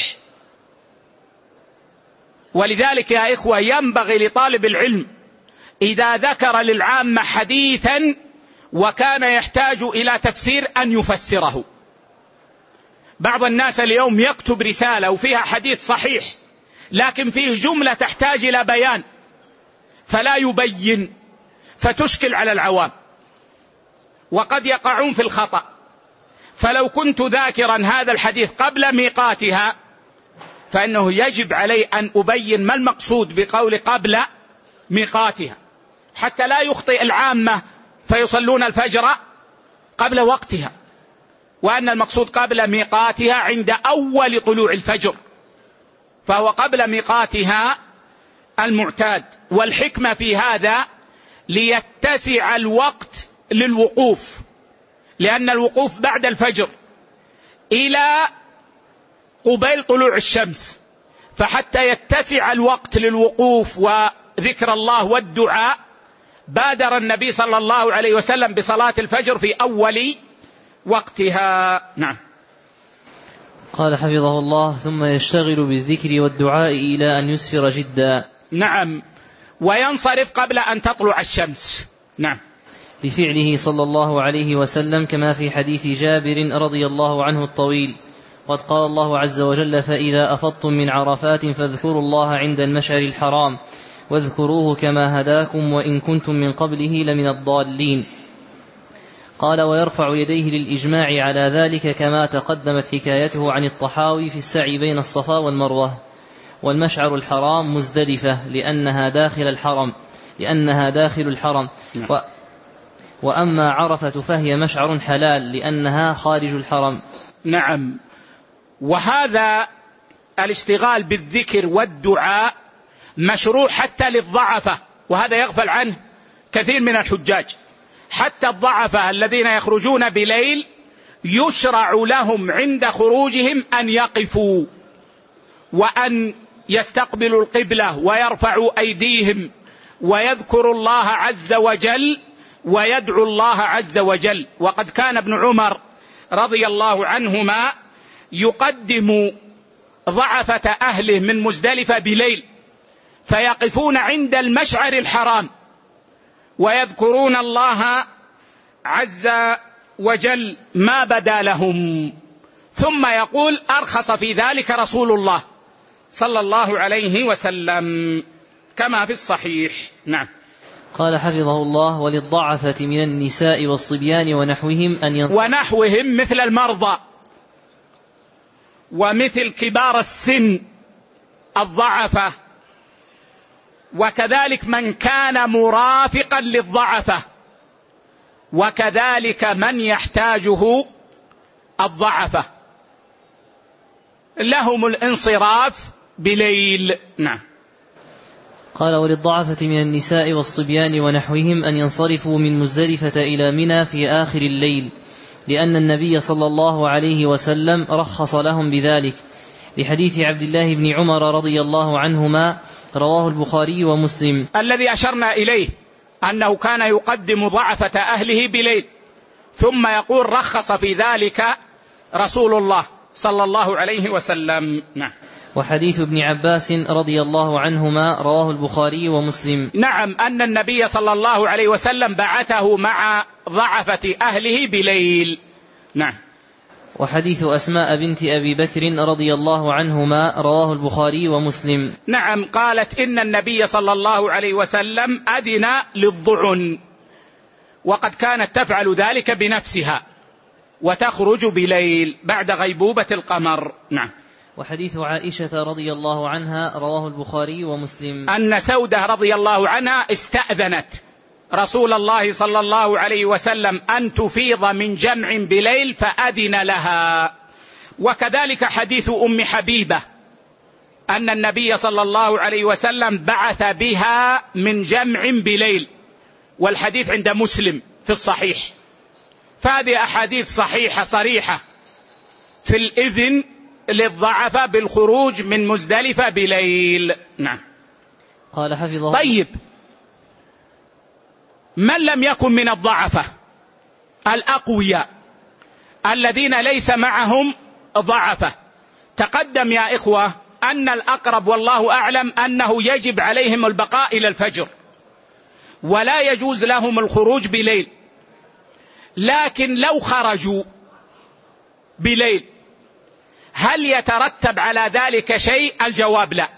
ولذلك يا إخوة ينبغي لطالب العلم إذا ذكر للعامة حديثا وكان يحتاج إلى تفسير أن يفسره. بعض الناس اليوم يكتب رسالة وفيها حديث صحيح لكن فيه جملة تحتاج إلى بيان فلا يبين، فتشكل على العوام وقد يقعون في الخطأ. فلو كنت ذاكرا هذا الحديث قبل ميقاتها فإنه يجب علي أن أبين ما المقصود بقول قبل ميقاتها، حتى لا يخطئ العامة فيصلون الفجر قبل وقتها. وأن المقصود قبل ميقاتها عند أول طلوع الفجر، فهو قبل ميقاتها المعتاد. والحكمة في هذا ليتسع الوقت للوقوف، لأن الوقوف بعد الفجر إلى قبيل طلوع الشمس، فحتى يتسع الوقت للوقوف وذكر الله والدعاء بادر النبي صلى الله عليه وسلم بصلاة الفجر في أول وقتها. نعم. قال حفظه الله: ثم يشتغل بالذكر والدعاء إلى أن يسفر جدا. نعم، وينصرف قبل أن تطلع الشمس. نعم. لفعله صلى الله عليه وسلم كما في حديث جابر رضي الله عنه الطويل: قد قال الله عز وجل: فإذا أفضتم من عرفات فاذكروا الله عند المشعر الحرام واذكروه كما هداكم وإن كنتم من قبله لمن الضالين. قال: ويرفع يديه للإجماع على ذلك كما تقدمت حكايته عن الطحاوي في السعي بين الصفا والمروة. والمشعر الحرام مزدلفة لأنها داخل الحرم لأنها داخل الحرم و وأما عرفة فهي مشعر حلال لأنها خارج الحرم. نعم. وهذا الاشتغال بالذكر والدعاء مشروع حتى للضعفة، وهذا يغفل عنه كثير من الحجاج. حتى الضعفة الذين يخرجون بليل يشرع لهم عند خروجهم أن يقفوا وأن يستقبلوا القبلة ويرفعوا أيديهم ويذكروا الله عز وجل ويدعو الله عز وجل. وقد كان ابن عمر رضي الله عنهما يقدم ضعفة أهله من مزدلفة بليل، فيقفون عند المشعر الحرام ويذكرون الله عز وجل ما بدا لهم، ثم يقول: أرخص في ذلك رسول الله صلى الله عليه وسلم كما في الصحيح. نعم. قال حفظه الله: وللضعفة من النساء والصبيان ونحوهم أن ينصرفوا ونحوهم مثل المرضى ومثل كبار السن الضعفة، وكذلك من كان مرافقا للضعفة، وكذلك من يحتاجه الضعفة لهم الانصراف بليل. نعم. قال: وللضعفة من النساء والصبيان ونحوهم أن ينصرفوا من مزدلفة إلى منى في آخر الليل، لأن النبي صلى الله عليه وسلم رخص لهم بذلك، لحديث عبد الله بن عمر رضي الله عنهما رواه البخاري ومسلم، الذي أشرنا إليه أنه كان يقدم ضعفة أهله بليل، ثم يقول: رخص في ذلك رسول الله صلى الله عليه وسلم. نعم. وحديث ابن عباس رضي الله عنهما رواه البخاري ومسلم. نعم، أن النبي صلى الله عليه وسلم بعثه مع ضعفة أهله بليل. نعم. وحديث أسماء بنت أبي بكر رضي الله عنهما رواه البخاري ومسلم. نعم، قالت: إن النبي صلى الله عليه وسلم أذن للضعن، وقد كانت تفعل ذلك بنفسها وتخرج بليل بعد غيبوبة القمر. نعم. وحديث عائشة رضي الله عنها رواه البخاري ومسلم، أن سودة رضي الله عنها استأذنت رسول الله صلى الله عليه وسلم أن تفيض من جمع بليل فأذن لها. وكذلك حديث أم حبيبة أن النبي صلى الله عليه وسلم بعث بها من جمع بليل، والحديث عند مسلم في الصحيح. فهذه أحاديث صحيحة صريحة في الإذن للضعفة بالخروج من مزدلفة بليل. نعم. قال حفظه. طيب، من لم يكن من الضعفة الأقوياء الذين ليس معهم ضعفة؟ تقدم يا إخوة أن الأقرب والله أعلم أنه يجب عليهم البقاء إلى الفجر، ولا يجوز لهم الخروج بليل. لكن لو خرجوا بليل هل يترتب على ذلك شيء؟ الجواب لا،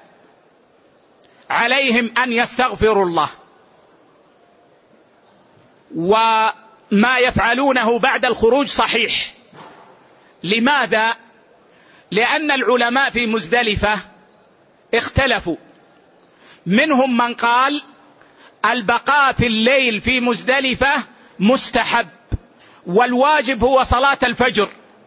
عليهم أن يستغفروا الله، وما يفعلونه بعد الخروج صحيح. لماذا؟ لأن العلماء في مزدلفة اختلفوا، منهم من قال البقاء في الليل في مزدلفة مستحب، والواجب هو صلاة الفجر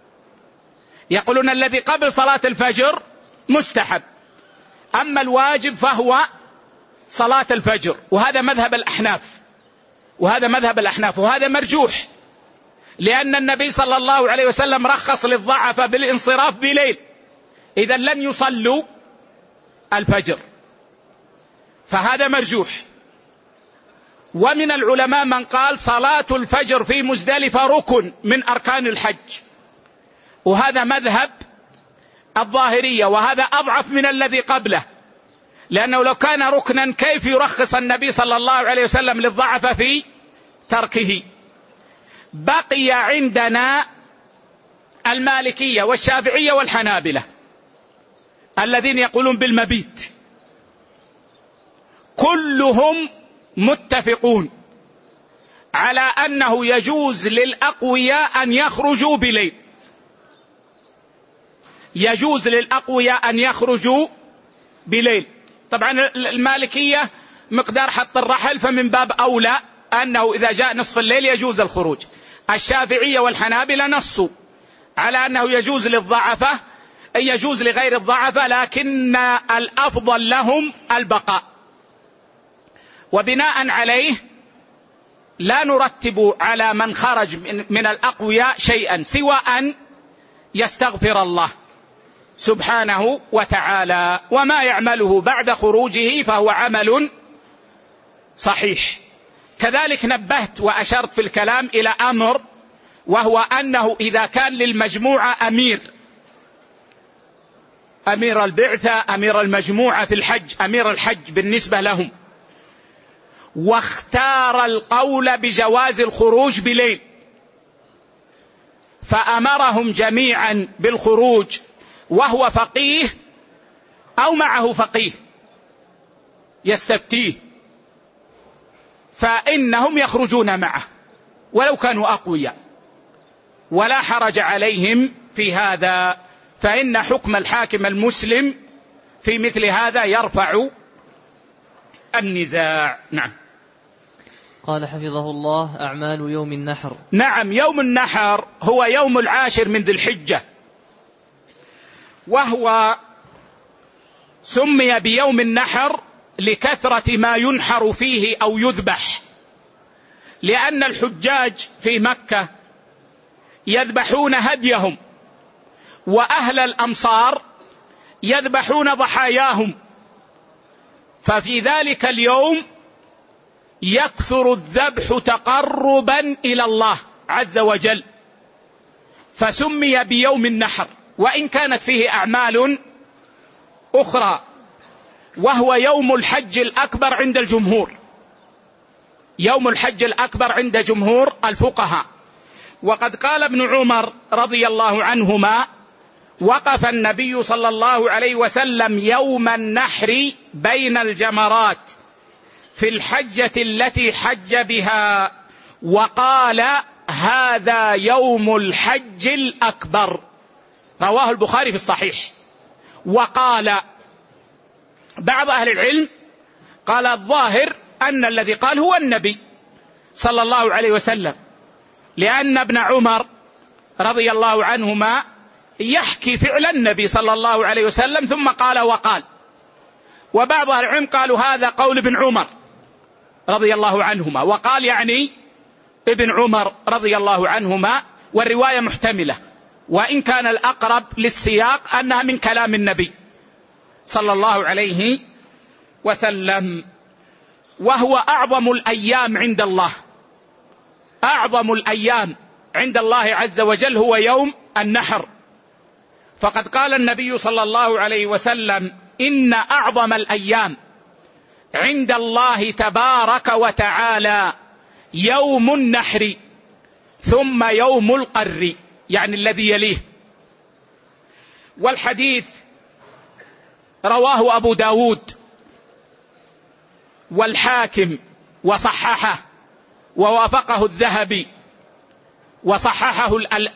يقولون الذي قبل صلاة الفجر مستحب، أما الواجب فهو صلاة الفجر، وهذا مذهب الأحناف، وهذا مذهب الأحناف وهذا مرجوح، لأن النبي صلى الله عليه وسلم رخص للضعف بالانصراف بليل، إذا لن يصلوا الفجر، فهذا مرجوح. ومن العلماء من قال صلاة الفجر في مزدلفة ركن من أركان الحج، وهذا مذهب الظاهرية، وهذا أضعف من الذي قبله، لأنه لو كان ركنا كيف يرخص النبي صلى الله عليه وسلم للضعف في تركه؟ بقي عندنا المالكية والشافعية والحنابلة الذين يقولون بالمبيت، كلهم متفقون على أنه يجوز للأقوياء أن يخرجوا بليل، يجوز للأقوياء أن يخرجوا بليل. طبعا المالكية مقدار حط الرحل، فمن باب أولى أنه إذا جاء نصف الليل يجوز الخروج. الشافعية والحنابلة نصوا على أنه يجوز للضعفة، يجوز لغير الضعفة، لكن الأفضل لهم البقاء. وبناء عليه لا نرتب على من خرج من الأقوياء شيئا سوى أن يستغفر الله سبحانه وتعالى، وما يعمله بعد خروجه فهو عمل صحيح. كذلك نبهت وأشرت في الكلام إلى أمر، وهو أنه إذا كان للمجموعة أمير، أمير البعثة، أمير المجموعة في الحج، أمير الحج بالنسبة لهم، واختار القول بجواز الخروج بليل، فأمرهم جميعا بالخروج وهو فقيه أو معه فقيه يستفتيه، فإنهم يخرجون معه ولو كانوا أقوياء، ولا حرج عليهم في هذا، فإن حكم الحاكم المسلم في مثل هذا يرفع النزاع. نعم. قال حفظه الله: أعمال يوم النحر. نعم، يوم النحر هو يوم العاشر من ذي الحجة، وهو سمي بيوم النحر لكثرة ما ينحر فيه أو يذبح، لأن الحجاج في مكة يذبحون هديهم، وأهل الأمصار يذبحون ضحاياهم، ففي ذلك اليوم يكثر الذبح تقربا إلى الله عز وجل، فسمي بيوم النحر، وإن كانت فيه أعمال أخرى، وهو يوم الحج الأكبر عند الجمهور، يوم الحج الأكبر عند جمهور الفقهاء. وقد قال ابن عمر رضي الله عنهما: وقف النبي صلى الله عليه وسلم يوم النحر بين الجمرات في الحجة التي حج بها، وقال: هذا يوم الحج الأكبر. رواه البخاري في الصحيح. وقال بعض أهل العلم قال الظاهر أن الذي قال هو النبي صلى الله عليه وسلم، لأن ابن عمر رضي الله عنهما يحكي فعل النبي صلى الله عليه وسلم ثم قال وقال. وبعض أهل العلم قالوا هذا قول ابن عمر رضي الله عنهما، وقال يعني ابن عمر رضي الله عنهما، والرواية محتملة، وإن كان الأقرب للسياق أنها من كلام النبي صلى الله عليه وسلم. وهو أعظم الأيام عند الله، أعظم الأيام عند الله عز وجل هو يوم النحر، فقد قال النبي صلى الله عليه وسلم: إن أعظم الأيام عند الله تبارك وتعالى يوم النحر ثم يوم القر، يعني الذي يليه. والحديث رواه أبو داود والحاكم وصححه، ووافقه الذهبي، وصححه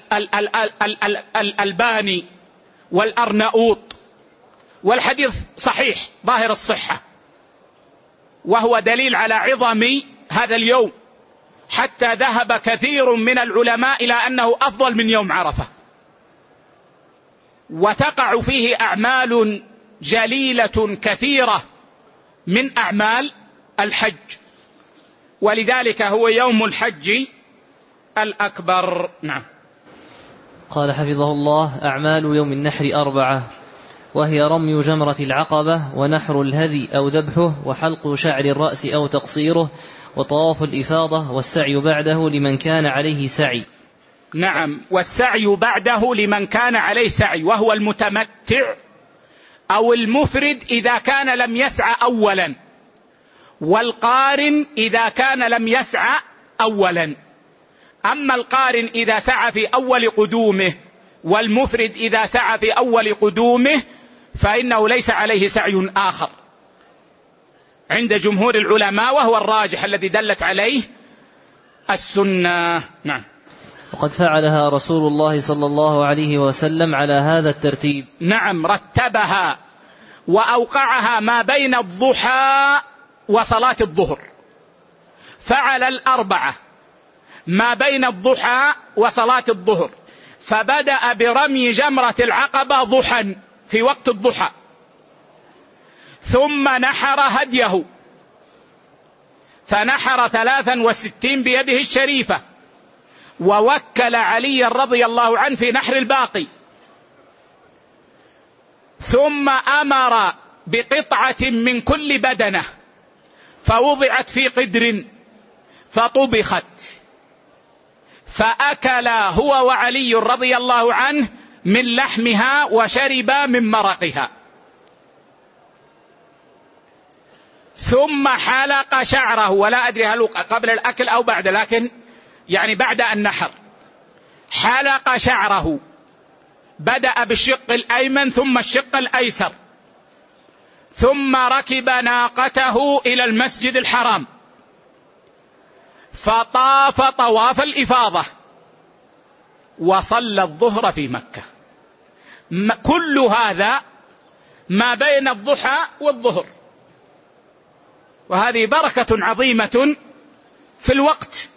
الألباني والأرناؤوط، والحديث صحيح ظاهر الصحة، وهو دليل على عظم هذا اليوم، حتى ذهب كثير من العلماء إلى أنه أفضل من يوم عرفة. وتقع فيه أعمال جليلة كثيرة من أعمال الحج، ولذلك هو يوم الحج الأكبر. نعم. قال حفظه الله: أعمال يوم النحر أربعة، وهي رمي جمرة العقبة، ونحر الهدي أو ذبحه، وحلق شعر الرأس أو تقصيره، وطواف الإفاضة، والسعي بعده لمن كان عليه سعي. نعم، والسعي بعده لمن كان عليه سعي، وهو المتمتع أو المفرد إذا كان لم يسعى أولا، والقارن إذا كان لم يسعى أولا. أما القارن إذا سعى في أول قدومه، والمفرد إذا سعى في أول قدومه، فإنه ليس عليه سعي آخر عند جمهور العلماء، وهو الراجح الذي دلت عليه السنة. نعم. وقد فعلها رسول الله صلى الله عليه وسلم على هذا الترتيب. نعم، رتبها وأوقعها ما بين الضحى وصلاة الظهر، فعل الأربعة ما بين الضحى وصلاة الظهر، فبدأ برمي جمرة العقبة ضحى في وقت الضحى، ثم نحر هديه فنحر ثلاثا وستين بيده الشريفة، ووكل علي رضي الله عنه في نحر الباقي، ثم أمر بقطعة من كل بدنة فوضعت في قدر فطبخت، فأكل هو وعلي رضي الله عنه من لحمها وشربا من مرقها، ثم حلق شعره، ولا أدري هل قبل الأكل أو بعد، لكن يعني بعد النحر حلق شعره، بدأ بالشق الأيمن ثم الشق الأيسر، ثم ركب ناقته إلى المسجد الحرام فطاف طواف الإفاضة، وصلى الظهر في مكة. كل هذا ما بين الضحى والظهر، وهذه بركة عظيمة في الوقت.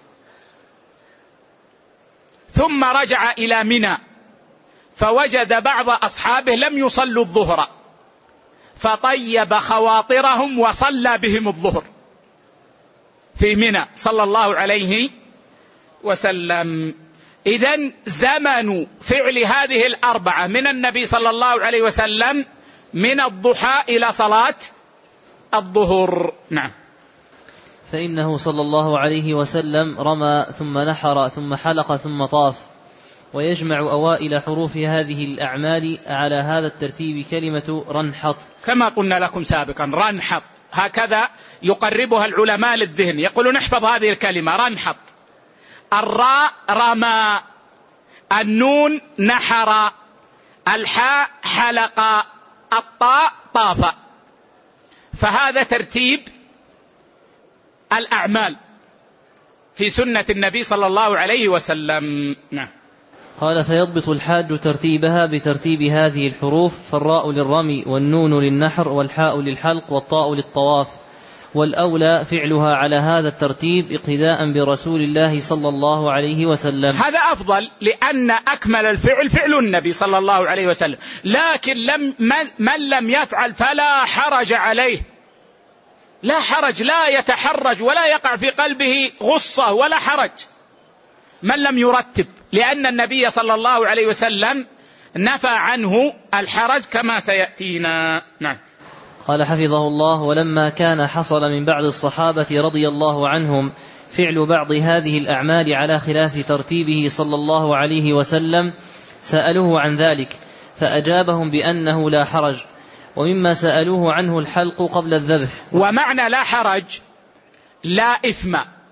ثم رجع إلى منى فوجد بعض أصحابه لم يصلوا الظهر، فطيب خواطرهم وصلى بهم الظهر في منى صلى الله عليه وسلم. إذن زمن فعل هذه الأربعة من النبي صلى الله عليه وسلم من الضحى إلى صلاة الظهر. نعم. فإنه صلى الله عليه وسلم رمى ثم نحر ثم حلق ثم طاف، ويجمع أوائل حروف هذه الأعمال على هذا الترتيب كلمة رنحط، كما قلنا لكم سابقا. رنحط هكذا يقربها العلماء للذهن، يقولون احفظ هذه الكلمة رنحط. الراء رمى، النون نحر، الحاء حلق، الطاء طاف. فهذا ترتيب الأعمال في سنة النبي صلى الله عليه وسلم. نعم. قال: فيضبط الحاج ترتيبها بترتيب هذه الحروف، فالراء للرمي، والنون للنحر، والحاء للحلق، والطاء للطواف، والأولى فعلها على هذا الترتيب اقتداء برسول الله صلى الله عليه وسلم. هذا أفضل، لأن أكمل الفعل فعل النبي صلى الله عليه وسلم، لكن لم من, من لم يفعل فلا حرج عليه، لا حرج، لا يتحرج ولا يقع في قلبه غصة ولا حرج من لم يرتب، لأن النبي صلى الله عليه وسلم نفى عنه الحرج كما سيأتينا. نعم. قال حفظه الله: ولما كان حصل من بعض الصحابة رضي الله عنهم فعل بعض هذه الأعمال على خلاف ترتيبه صلى الله عليه وسلم سألوه عن ذلك، فأجابهم بأنه لا حرج، ومما سألوه عنه الحلق قبل الذبح. ومعنى لا حرج لا إثم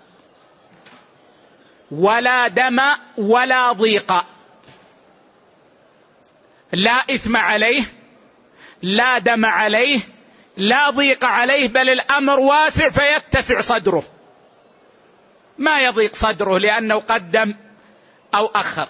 ولا دم ولا ضيق، لا إثم عليه، لا دم عليه، لا ضيق عليه، بل الأمر واسع فيتسع صدره، ما يضيق صدره لأنه قدم أو أخر.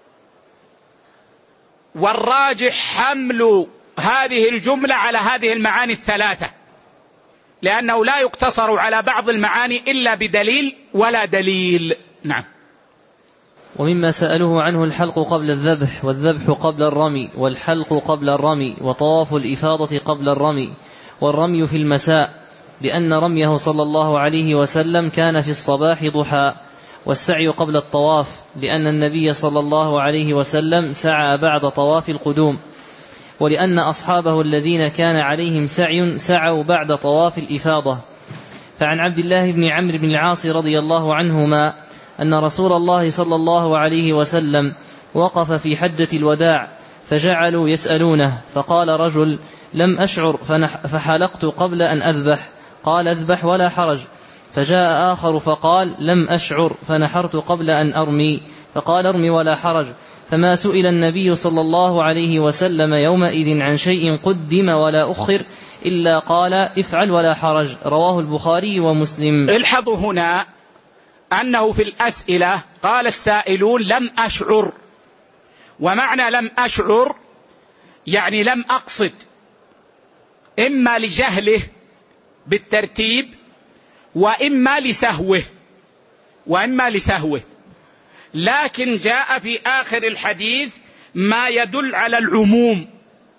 والراجح حمل هذه الجملة على هذه المعاني الثلاثة، لأنه لا يقتصر على بعض المعاني إلا بدليل ولا دليل. نعم. ومما سألوه عنه الحلق قبل الذبح، والذبح قبل الرمي، والحلق قبل الرمي، وطواف الإفاضة قبل الرمي، والرمي في المساء، لأن رميه صلى الله عليه وسلم كان في الصباح ضحى، والسعي قبل الطواف، لأن النبي صلى الله عليه وسلم سعى بعد طواف القدوم، ولأن أصحابه الذين كان عليهم سعي سعوا بعد طواف الإفاضة. فعن عبد الله بن عمرو بن العاص رضي الله عنهما أن رسول الله صلى الله عليه وسلم وقف في حجة الوداع فجعلوا يسألونه، فقال رجل: لم أشعر فحلقت قبل أن أذبح، قال: اذبح ولا حرج. فجاء آخر فقال: لم أشعر فنحرت قبل أن أرمي، فقال: ارمي ولا حرج. فما سئل النبي صلى الله عليه وسلم يومئذ عن شيء قدم ولا أخر إلا قال: افعل ولا حرج. رواه البخاري ومسلم. الحظوا هنا أنه في الأسئلة قال السائلون: لم أشعر، ومعنى لم أشعر يعني لم أقصد، إما لجهله بالترتيب وإما لسهوه وإما لسهوه لكن جاء في آخر الحديث ما يدل على العموم،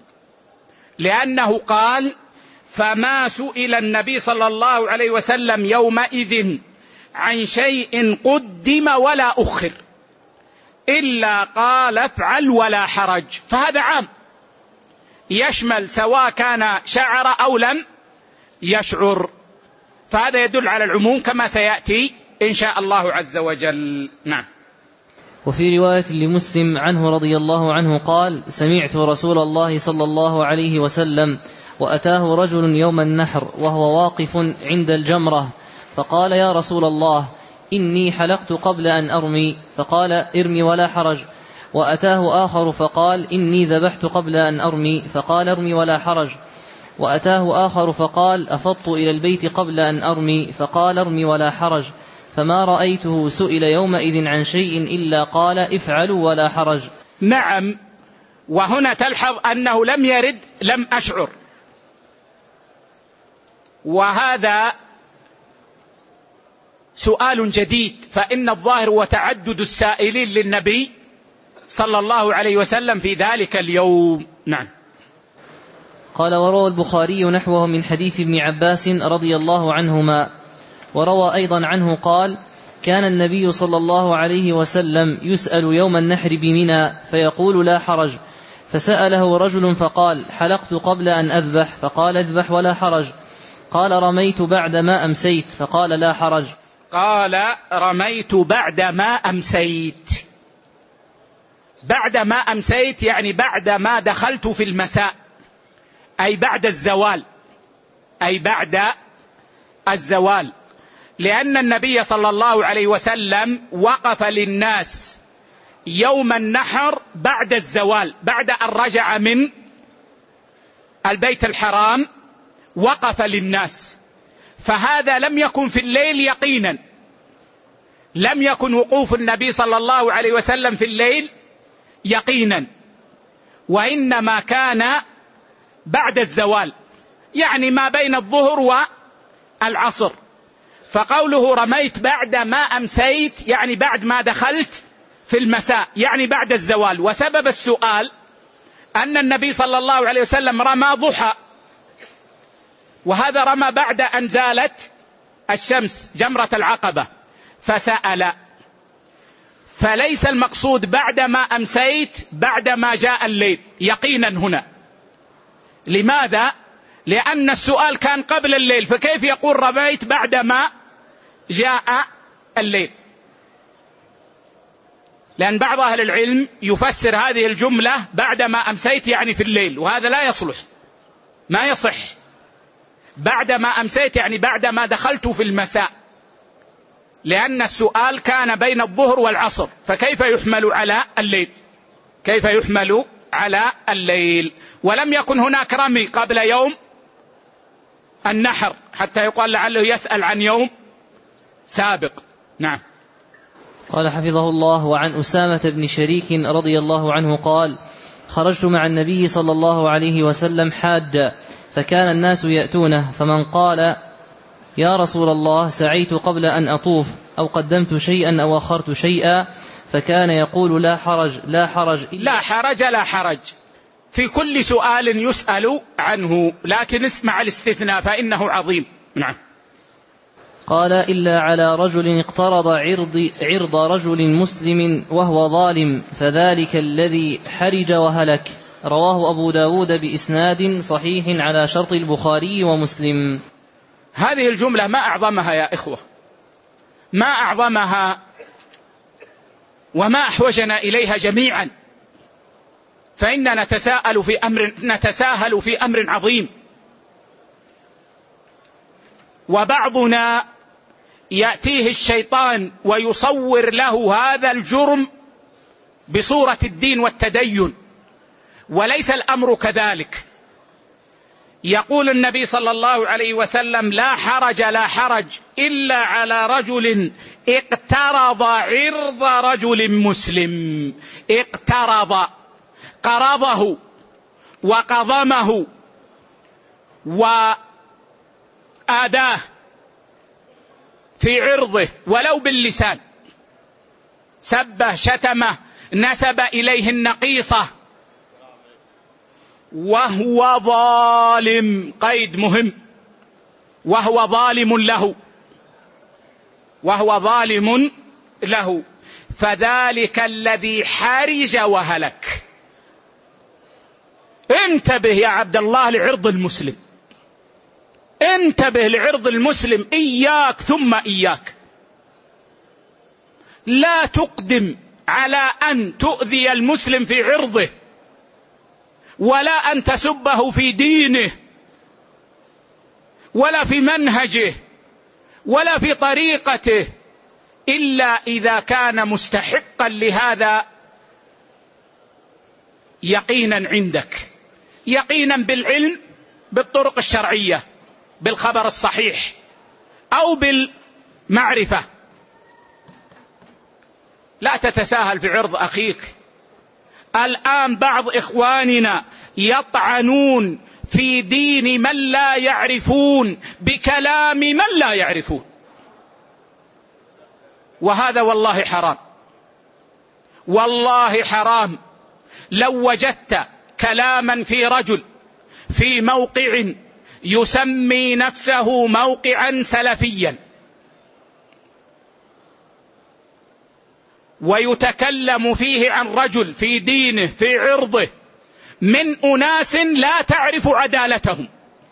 لأنه قال: فما سئل النبي صلى الله عليه وسلم يومئذ عن شيء قدم ولا أخر إلا قال: افعل ولا حرج. فهذا عام يشمل سواء كان شعر أو لم يشعر، فهذا يدل على العموم كما سيأتي إن شاء الله عز وجل. نعم. وفي رواية لمسلم عنه رضي الله عنه قال: سمعت رسول الله صلى الله عليه وسلم وأتاه رجل يوم النحر وهو واقف عند الجمرة، فقال: يا رسول الله، إني حلقت قبل أن أرمي، فقال: ارمي ولا حرج. وأتاه آخر فقال: إني ذبحت قبل أن أرمي، فقال: ارمي ولا حرج. وأتاه آخر فقال: أفضت إلى البيت قبل أن أرمي، فقال: ارمي ولا حرج. فما رأيته سئل يومئذ عن شيء إلا قال: افعلوا ولا حرج. نعم. وهنا تلحظ أنه لم يرد لم أشعر، وهذا سؤال جديد، فإن الظاهر وتعدد السائلين للنبي صلى الله عليه وسلم في ذلك اليوم. نعم. قال: وروى البخاري نحوه من حديث ابن عباس رضي الله عنهما. وروى أيضا عنه قال: كان النبي صلى الله عليه وسلم يسأل يوم النحر بمنى فيقول: لا حرج. فسأله رجل فقال: حلقت قبل أن أذبح، فقال: اذبح ولا حرج. قال: رميت بعد ما أمسيت، فقال: لا حرج. قال: رميت بعد ما أمسيت. بعد ما أمسيت يعني بعد ما دخلت في المساء، أي بعد الزوال، أي بعد الزوال، لأن النبي صلى الله عليه وسلم وقف للناس يوم النحر بعد الزوال، بعد أن رجع من البيت الحرام وقف للناس، فهذا لم يكن في الليل يقينا، لم يكن وقوف النبي صلى الله عليه وسلم في الليل يقينا، وإنما كان بعد الزوال، يعني ما بين الظهر والعصر. فقوله رميت بعد ما أمسيت يعني بعد ما دخلت في المساء، يعني بعد الزوال. وسبب السؤال أن النبي صلى الله عليه وسلم رمى ضحى، وهذا رمى بعد أن زالت الشمس جمرة العقبة، فسأل. فليس المقصود بعد ما أمسيت بعد ما جاء الليل يقينا هنا. لماذا؟ لأن السؤال كان قبل الليل، فكيف يقول رميت بعد ما جاء الليل؟ لأن بعض أهل العلم يفسر هذه الجملة بعد ما أمسيت يعني في الليل، وهذا لا يصلح، ما يصح. بعد ما أمسيت يعني بعد ما دخلت في المساء، لأن السؤال كان بين الظهر والعصر، فكيف يحمل على الليل؟ كيف يحمل على الليل؟ ولم يكن هناك رمي قبل يوم النحر حتى يقال لعله يسأل عن يوم سابق. نعم. قال حفظه الله: وعن أسامة بن شريك رضي الله عنه قال: خرجت مع النبي صلى الله عليه وسلم حاجا، فكان الناس يأتونه، فمن قال: يا رسول الله، سعيت قبل أن أطوف، أو قدمت شيئا أو أخرت شيئا، فكان يقول لا حرج لا حرج لا حرج لا حرج في كل سؤال يسأل عنه، لكن اسمع الاستثناء فإنه عظيم. نعم. قال إلا على رجل اقترض عرض, عرض رجل مسلم وهو ظالم فذلك الذي حرج وهلك. رواه أبو داود بإسناد صحيح على شرط البخاري ومسلم. هذه الجملة ما أعظمها يا إخوة، ما أعظمها وما أحوجنا إليها جميعا، فإننا نتساءل في أمر نتساهل في أمر عظيم. وبعضنا يأتيه الشيطان ويصور له هذا الجرم بصورة الدين والتدين، وليس الأمر كذلك. يقول النبي صلى الله عليه وسلم لا حرج لا حرج إلا على رجل اقترض عرض رجل مسلم. اقترض، قرضه وقضمه وآداه في عرضه ولو باللسان، سبه شتمه نسب إليه النقيصة وهو ظالم، قيد مهم، وهو ظالم له وهو ظالم له فذلك الذي حرج وهلك. انتبه يا عبد الله لعرض المسلم، انتبه لعرض المسلم، إياك ثم إياك، لا تقدم على أن تؤذي المسلم في عرضه ولا أن تسبه في دينه ولا في منهجه ولا في طريقته إلا إذا كان مستحقا لهذا يقينا عندك، يقينا بالعلم بالطرق الشرعية بالخبر الصحيح أو بالمعرفة. لا تتساهل في عرض أخيك. الآن بعض إخواننا يطعنون في دين من لا يعرفون بكلام من لا يعرفون، وهذا والله حرام، والله حرام. لو وجدت كلاما في رجل في موقع يسمي نفسه موقعا سلفيا ويتكلم فيه عن رجل في دينه في عرضه من أناس لا تعرف عدالتهم،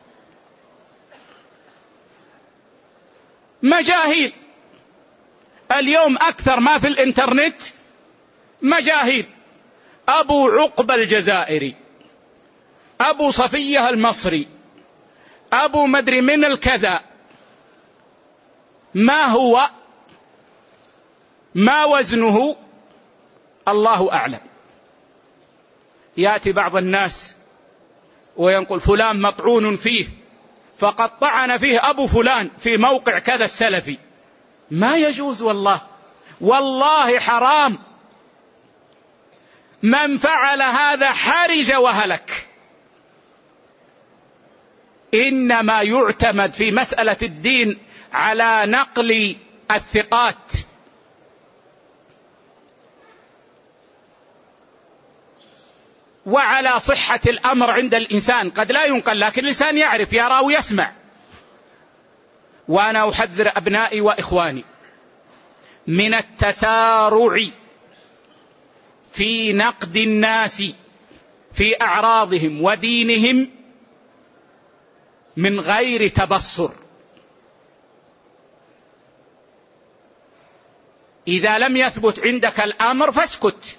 مجاهيل، اليوم أكثر ما في الإنترنت مجاهيل، أبو عقبة الجزائري، أبو صفية المصري، أبو مدري من الكذا، ما هو ما وزنه الله أعلم. يأتي بعض الناس وينقل فلان مطعون فيه فقد طعن فيه أبو فلان في موقع كذا السلفي، ما يجوز، والله والله حرام. من فعل هذا حرج وهلك. إنما يعتمد في مسألة الدين على نقل الثقات، وعلى صحة الأمر عند الإنسان، قد لا ينقل لكن الإنسان يعرف يرى ويسمع. وأنا أحذر أبنائي وإخواني من التسارع في نقد الناس في أعراضهم ودينهم من غير تبصر. إذا لم يثبت عندك الأمر فاسكت،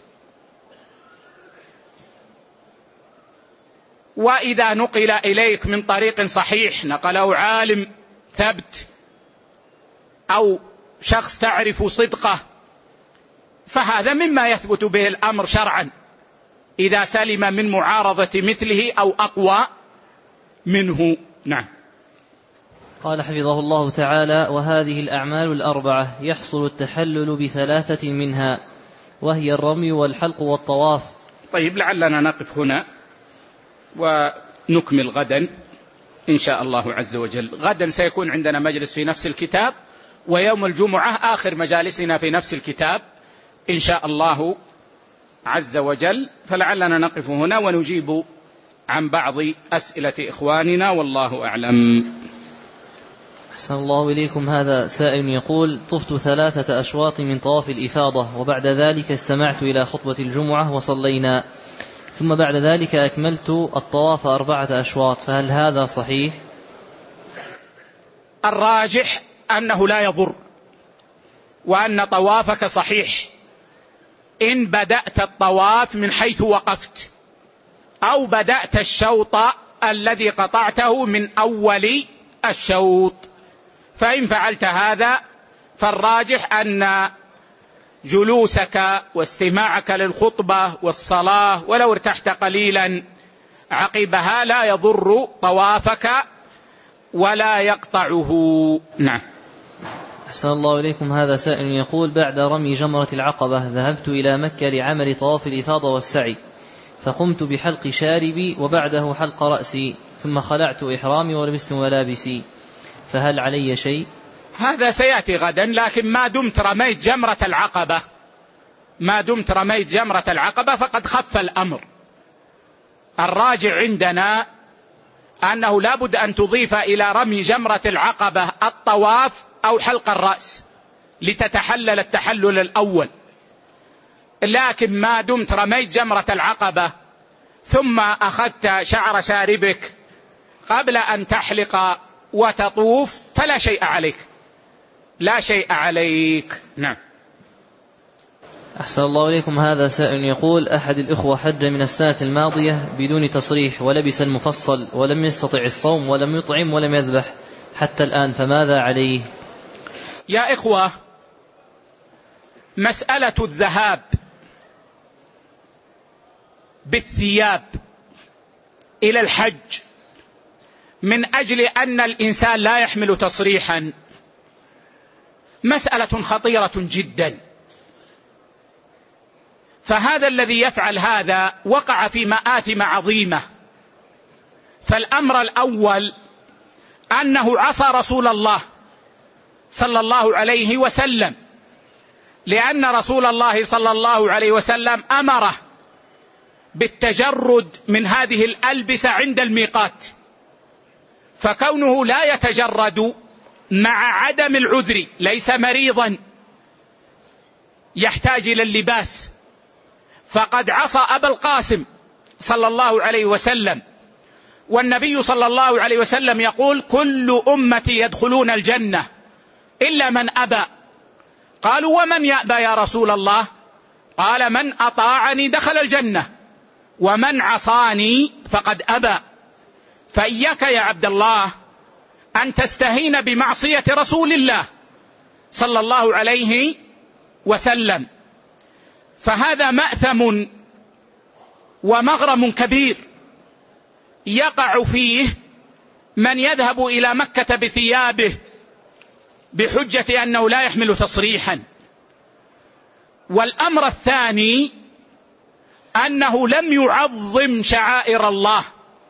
وإذا نقل إليك من طريق صحيح نقله عالم ثبت أو شخص تعرف صدقه فهذا مما يثبت به الأمر شرعا إذا سلم من معارضة مثله أو أقوى منه. نعم. قال حفظه الله تعالى: وهذه الأعمال الأربعة يحصل التحلل بثلاثة منها، وهي الرمي والحلق والطواف. طيب، لعلنا نقف هنا ونكمل غدا إن شاء الله عز وجل. غدا سيكون عندنا مجلس في نفس الكتاب، ويوم الجمعة آخر مجالسنا في نفس الكتاب إن شاء الله عز وجل. فلعلنا نقف هنا ونجيب عن بعض أسئلة إخواننا، والله أعلم. أحسن الله إليكم. هذا سائل يقول: طفت ثلاثة أشواط من طواف الإفاضة، وبعد ذلك استمعت إلى خطبة الجمعة وصلينا، ثم بعد ذلك أكملت الطواف أربعة أشواط، فهل هذا صحيح؟ الراجح أنه لا يضر، وأن طوافك صحيح إن بدأت الطواف من حيث وقفت، أو بدأت الشوط الذي قطعته من أول الشوط. فإن فعلت هذا فالراجح أن جلوسك واستماعك للخطبة والصلاة ولو ارتحت قليلا عقبها لا يضر طوافك ولا يقطعه. نعم. أحسن الله إليكم. هذا سائل يقول: بعد رمي جمرة العقبة ذهبت إلى مكة لعمل طواف الإفاضة والسعي، فقمت بحلق شاربي وبعده حلق رأسي، ثم خلعت إحرامي ولبست ملابسي، فهل علي شيء؟ هذا سيأتي غدا، لكن ما دمت رميت جمرة العقبة ما دمت رميت جمرة العقبة فقد خف الأمر. الراجع عندنا أنه لا بد أن تضيف إلى رمي جمرة العقبة الطواف أو حلق الرأس لتتحلل التحلل الأول، لكن ما دمت رميت جمرة العقبة ثم أخذت شعر شاربك قبل أن تحلق وتطوف فلا شيء عليك، لا شيء عليك. نعم. أحسن الله إليكم. هذا سائل يقول: أحد الإخوة حج من السنة الماضية بدون تصريح ولبس المفصل ولم يستطع الصوم ولم يطعم ولم يذبح حتى الآن، فماذا عليه؟ يا إخوة، مسألة الذهاب بالثياب إلى الحج من أجل أن الإنسان لا يحمل تصريحا مسألة خطيرة جدا. فهذا الذي يفعل هذا وقع في مآثم عظيمة. فالأمر الأول أنه عصى رسول الله صلى الله عليه وسلم، لأن رسول الله صلى الله عليه وسلم أمره بالتجرد من هذه الألبسة عند الميقات، فكونه لا يتجرد مع عدم العذر، ليس مريضا يحتاج إلى اللباس، فقد عصى أبا القاسم صلى الله عليه وسلم. والنبي صلى الله عليه وسلم يقول: كل أمتي يدخلون الجنة إلا من أبى. قالوا: ومن يأبى يا رسول الله؟ قال: من أطاعني دخل الجنة ومن عصاني فقد أبى. فإياك يا عبد الله أن تستهين بمعصية رسول الله صلى الله عليه وسلم، فهذا مأثم ومغرم كبير يقع فيه من يذهب إلى مكة بثيابه بحجة أنه لا يحمل تصريحا. والأمر الثاني أنه لم يعظم شعائر الله،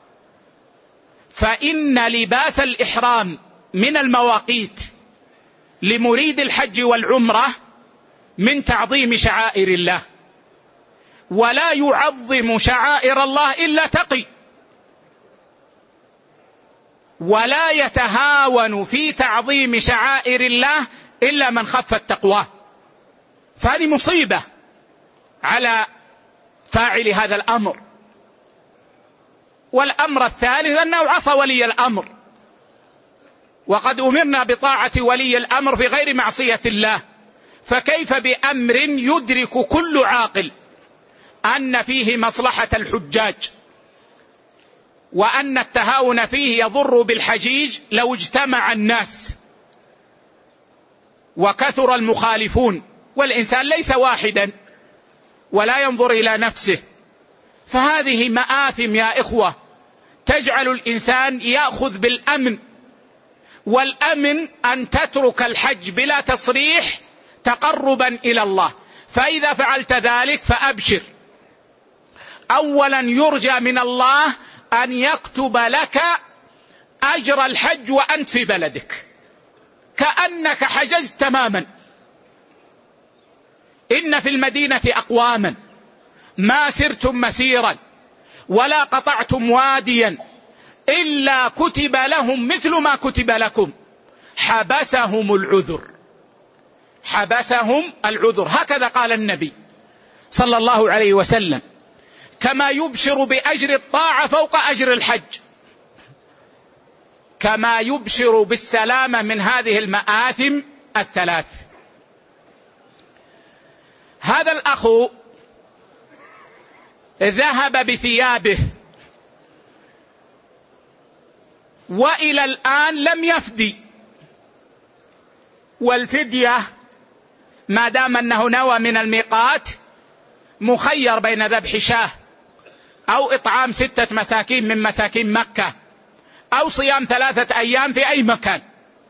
فإن لباس الإحرام من المواقيت لمريد الحج والعمرة من تعظيم شعائر الله، ولا يعظم شعائر الله إلا تقي، ولا يتهاون في تعظيم شعائر الله إلا من خف التقوى. فهذه مصيبة على فاعل هذا الأمر. والأمر الثالث أنه عصى ولي الأمر، وقد أمرنا بطاعة ولي الأمر في غير معصية الله، فكيف بأمر يدرك كل عاقل أن فيه مصلحة الحجاج وأن التهاون فيه يضر بالحجيج لو اجتمع الناس وكثر المخالفون، والإنسان ليس واحدا ولا ينظر إلى نفسه. فهذه مآثم يا إخوة تجعل الإنسان يأخذ بالأمن، والأمن أن تترك الحج بلا تصريح تقربا إلى الله. فإذا فعلت ذلك فأبشر، أولا يرجى من الله أن يكتب لك أجر الحج وأنت في بلدك كأنك حججت تماما. إن في المدينة أقواما ما سرتم مسيرا ولا قطعتم واديا إلا كتب لهم مثل ما كتب لكم، حبسهم العذر، حبسهم العذر. هكذا قال النبي صلى الله عليه وسلم: كما يبشر بأجر الطاعة فوق أجر الحج، كما يبشر بالسلامة من هذه المآثم الثلاث. هذا الأخ ذهب بثيابه وإلى الآن لم يفدي، والفدية ما دام أنه نوى من الميقات مخير بين ذبح شاه أو إطعام ستة مساكين من مساكين مكة أو صيام ثلاثة أيام في أي مكان،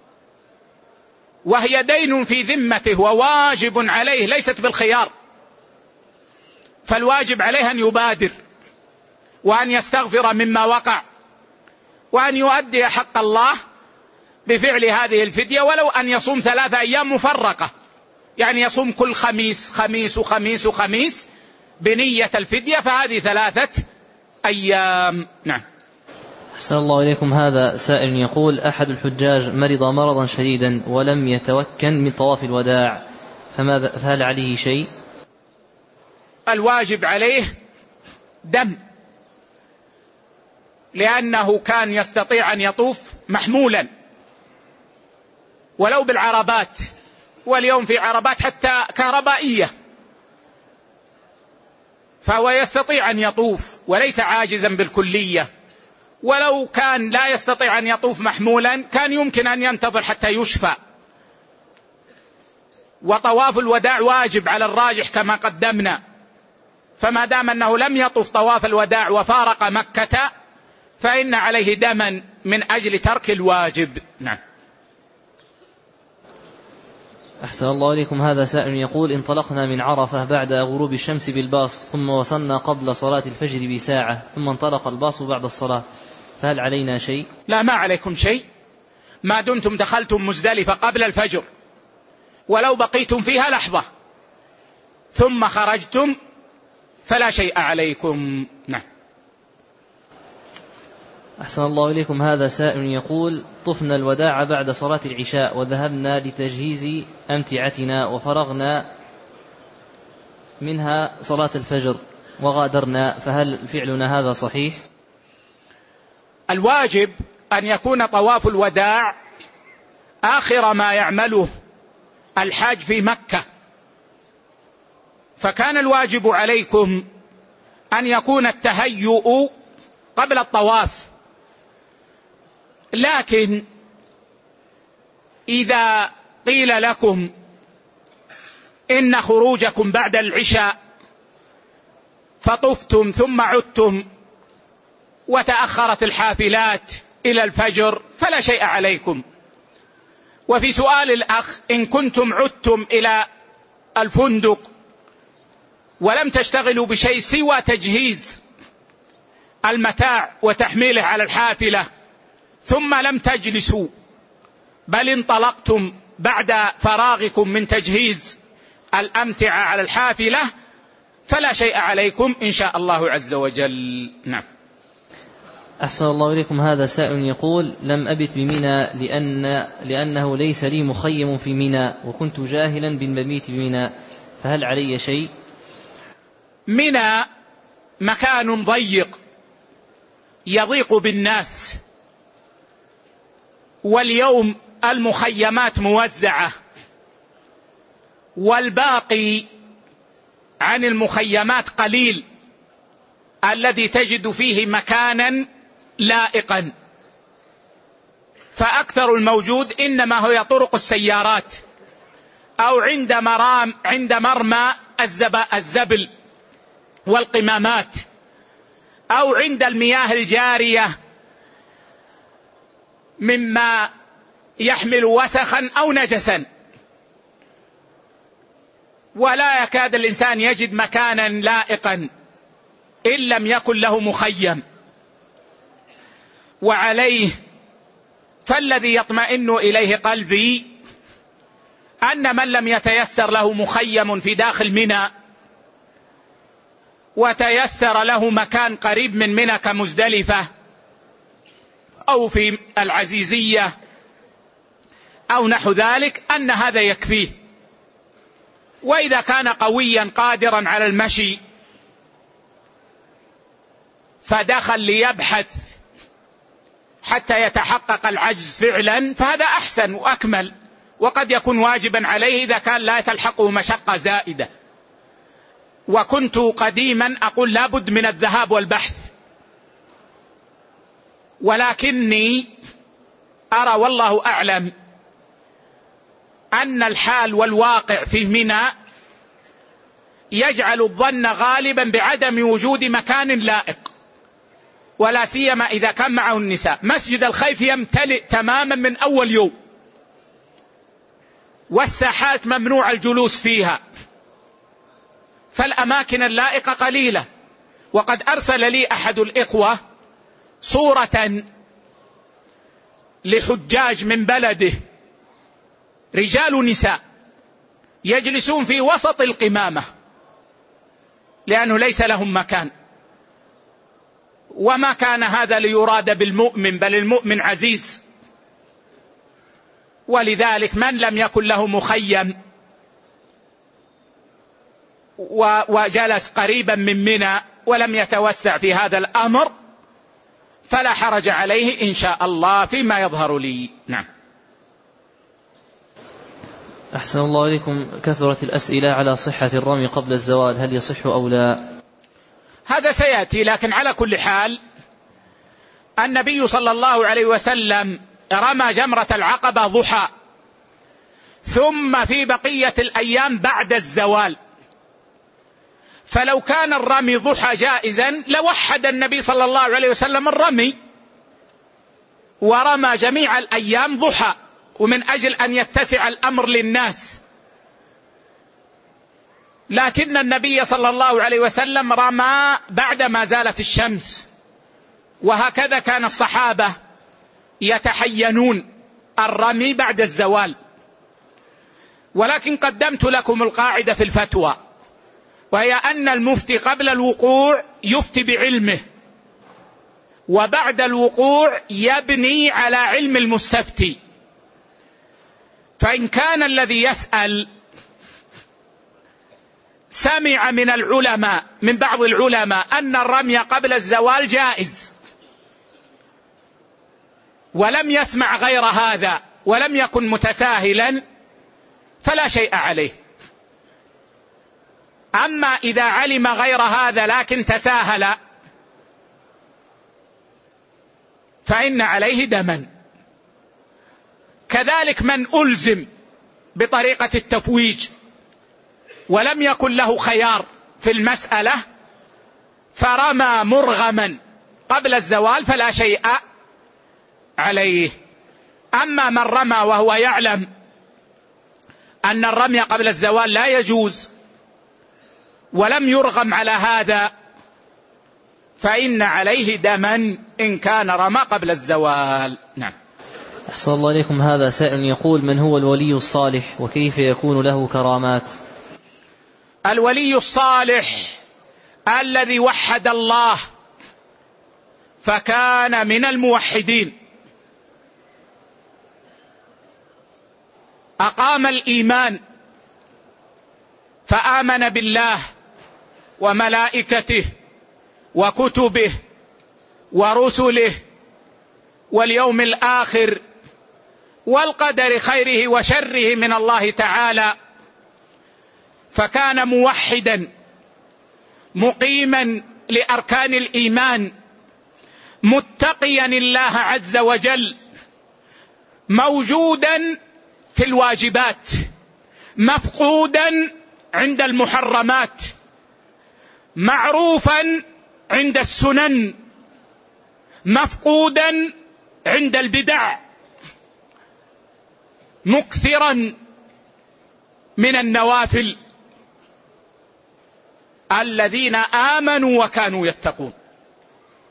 وهي دين في ذمته وواجب عليه ليست بالخيار، فالواجب عليه أن يبادر وأن يستغفر مما وقع وأن يؤدي حق الله بفعل هذه الفدية، ولو أن يصوم ثلاثة أيام مفرقة، يعني يصوم كل خميس خميس وخميس وخميس بنية الفدية، فهذه ثلاثة أيام. نعم. أحسن الله إليكم. هذا سائل يقول: أحد الحجاج مرض مرضا شديدا ولم يتوكن من طواف الوداع، فماذا فهل عليه شيء؟ الواجب عليه دم، لأنه كان يستطيع أن يطوف محمولا ولو بالعربات، واليوم في عربات حتى كهربائية، فهو يستطيع أن يطوف وليس عاجزا بالكلية. ولو كان لا يستطيع أن يطوف محمولا كان يمكن أن ينتظر حتى يشفى. وطواف الوداع واجب على الراجح كما قدمنا، فما دام أنه لم يطوف طواف الوداع وفارق مكة فإن عليه دما من أجل ترك الواجب. نعم. أحسن الله إليكم. هذا سائل يقول: انطلقنا من عرفة بعد غروب الشمس بالباص، ثم وصلنا قبل صلاة الفجر بساعة، ثم انطلق الباص بعد الصلاة، فهل علينا شيء؟ لا، ما عليكم شيء ما دمتم دخلتم مزدلفة قبل الفجر، ولو بقيتم فيها لحظة ثم خرجتم فلا شيء عليكم. نعم. أحسن الله إليكم. هذا سائل يقول: طفنا الوداع بعد صلاة العشاء وذهبنا لتجهيز أمتعتنا وفرغنا منها صلاة الفجر وغادرنا، فهل فعلنا هذا صحيح؟ الواجب أن يكون طواف الوداع آخر ما يعمله الحاج في مكة، فكان الواجب عليكم أن يكون التهيؤ قبل الطواف. لكن إذا قيل لكم إن خروجكم بعد العشاء فطفتم ثم عدتم وتأخرت الحافلات إلى الفجر فلا شيء عليكم. وفي سؤال الأخ: إن كنتم عدتم إلى الفندق ولم تشتغلوا بشيء سوى تجهيز المتاع وتحميله على الحافلة ثم لم تجلسوا بل انطلقتم بعد فراغكم من تجهيز الأمتعة على الحافلة فلا شيء عليكم إن شاء الله عز وجل. نعم. أحسن الله إليكم. هذا سائل يقول: لم أبت بمنى لأن لأنه ليس لي مخيم في منى وكنت جاهلا بالمبيت بمنى، فهل علي شيء؟ منى مكان ضيق يضيق بالناس، واليوم المخيمات موزعة، والباقي عن المخيمات قليل الذي تجد فيه مكانا لائقا، فأكثر الموجود إنما هي طرق السيارات أو عند مرام عند مرمى الزبل والقمامات أو عند المياه الجارية مما يحمل وسخا أو نجسا، ولا يكاد الإنسان يجد مكانا لائقا إن لم يكن له مخيم. وعليه فالذي يطمئن إليه قلبي أن من لم يتيسر له مخيم في داخل منى وتيسر له مكان قريب من منى كمزدلفة أو في العزيزية أو نحو ذلك أن هذا يكفيه. وإذا كان قويا قادرا على المشي فدخل ليبحث حتى يتحقق العجز فعلا فهذا أحسن وأكمل، وقد يكون واجبا عليه إذا كان لا تلحقه مشقة زائدة. وكنت قديما أقول لا بد من الذهاب والبحث، ولكني أرى والله أعلم أن الحال والواقع في منى يجعل الظن غالبا بعدم وجود مكان لائق، ولا سيما إذا كان معه النساء. مسجد الخيف يمتلئ تماما من أول يوم، والساحات ممنوع الجلوس فيها، فالأماكن اللائقة قليلة. وقد أرسل لي أحد الإخوة صورة لحجاج من بلده رجال ونساء يجلسون في وسط القمامة لأنه ليس لهم مكان. وما كان هذا ليراد بالمؤمن، بل المؤمن عزيز. ولذلك من لم يكن له مخيم وجلس قريبا من منى ولم يتوسع في هذا الأمر فلا حرج عليه إن شاء الله فيما يظهر لي. نعم. أحسن الله إليكم. كثرت الأسئلة على صحة الرمي قبل الزوال، هل يصح أو لا؟ هذا سيأتي، لكن على كل حال النبي صلى الله عليه وسلم رمى جمرة العقبة ضحى، ثم في بقية الأيام بعد الزوال. فلو كان الرمي ضحى جائزا لوحد النبي صلى الله عليه وسلم الرمي ورمى جميع الأيام ضحى، ومن أجل أن يتسع الأمر للناس. لكن النبي صلى الله عليه وسلم رمى بعدما زالت الشمس، وهكذا كان الصحابة يتحينون الرمي بعد الزوال. ولكن قدمت لكم القاعدة في الفتوى، وهي أن المفتي قبل الوقوع يفتي بعلمه، وبعد الوقوع يبني على علم المستفتي. فإن كان الذي يسأل سمع من العلماء من بعض العلماء أن الرمي قبل الزوال جائز، ولم يسمع غير هذا ولم يكن متساهلا فلا شيء عليه. أما إذا علم غير هذا لكن تساهل فإن عليه دما. كذلك من ألزم بطريقة التفويج ولم يكن له خيار في المسألة فرمى مرغما قبل الزوال فلا شيء عليه. أما من رمى وهو يعلم أن الرمي قبل الزوال لا يجوز ولم يرغم على هذا فإن عليه دما إن كان رمى قبل الزوال. نعم. أحسن الله إليكم. هذا سائل يقول: من هو الولي الصالح وكيف يكون له كرامات؟ الولي الصالح الذي وحد الله فكان من الموحدين، أقام الإيمان فآمن بالله وملائكته وكتبه ورسله واليوم الآخر والقدر خيره وشره من الله تعالى، فكان موحدا مقيما لأركان الإيمان متقيا الله عز وجل، موجودا في الواجبات، مفقودا عند المحرمات، معروفا عند السنن، مفقودا عند البدع، مكثرا من النوافل، الذين آمنوا وكانوا يتقون.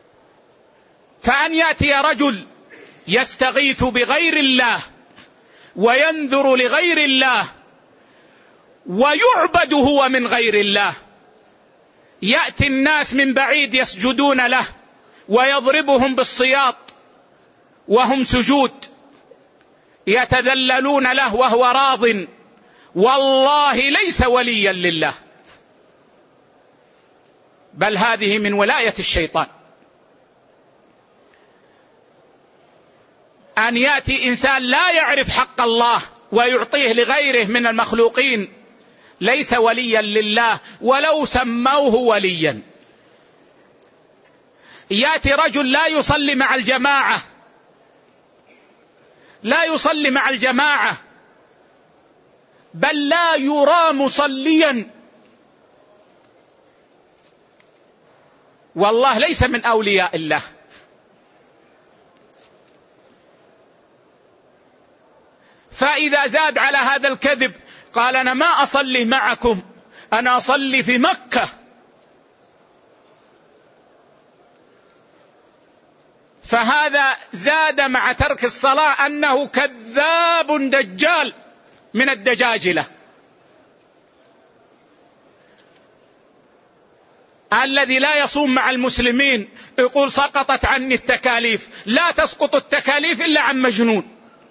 فأن يأتي رجل يستغيث بغير الله وينذر لغير الله ويعبد هو من غير الله. يأتي الناس من بعيد يسجدون له ويضربهم بالسياط وهم سجود، يتذللون له وهو راض، والله ليس وليا لله، بل هذه من ولاية الشيطان. أن يأتي إنسان لا يعرف حق الله ويعطيه لغيره من المخلوقين ليس وليا لله ولو سموه وليا. يأتي رجل لا يصلي مع الجماعة لا يصلي مع الجماعة بل لا يرى مصليا، والله ليس من أولياء الله. فإذا زاد على هذا الكذب قال أنا ما أصلي معكم، أنا أصلي في مكة، فهذا زاد مع ترك الصلاة أنه كذاب دجال من الدجاجلة. الذي لا يصوم مع المسلمين يقول سقطت عني التكاليف، لا تسقط التكاليف إلا عن مجنون.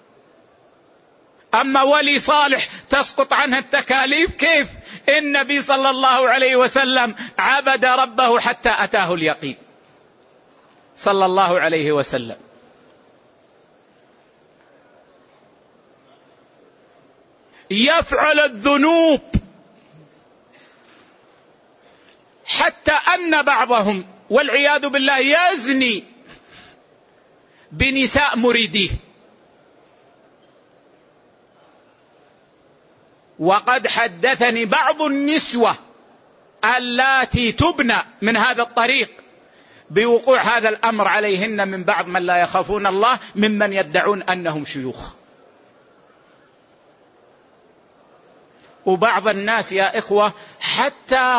أما ولي صالح تسقط عنه التكاليف كيف؟ النبي صلى الله عليه وسلم عبد ربه حتى أتاه اليقين صلى الله عليه وسلم. يفعل الذنوب حتى أن بعضهم والعياذ بالله يزني بنساء مريديه. وقد حدثني بعض النسوة اللاتي تبنى من هذا الطريق بوقوع هذا الأمر عليهن من بعض من لا يخافون الله ممن يدعون أنهم شيوخ. وبعض الناس يا إخوة حتى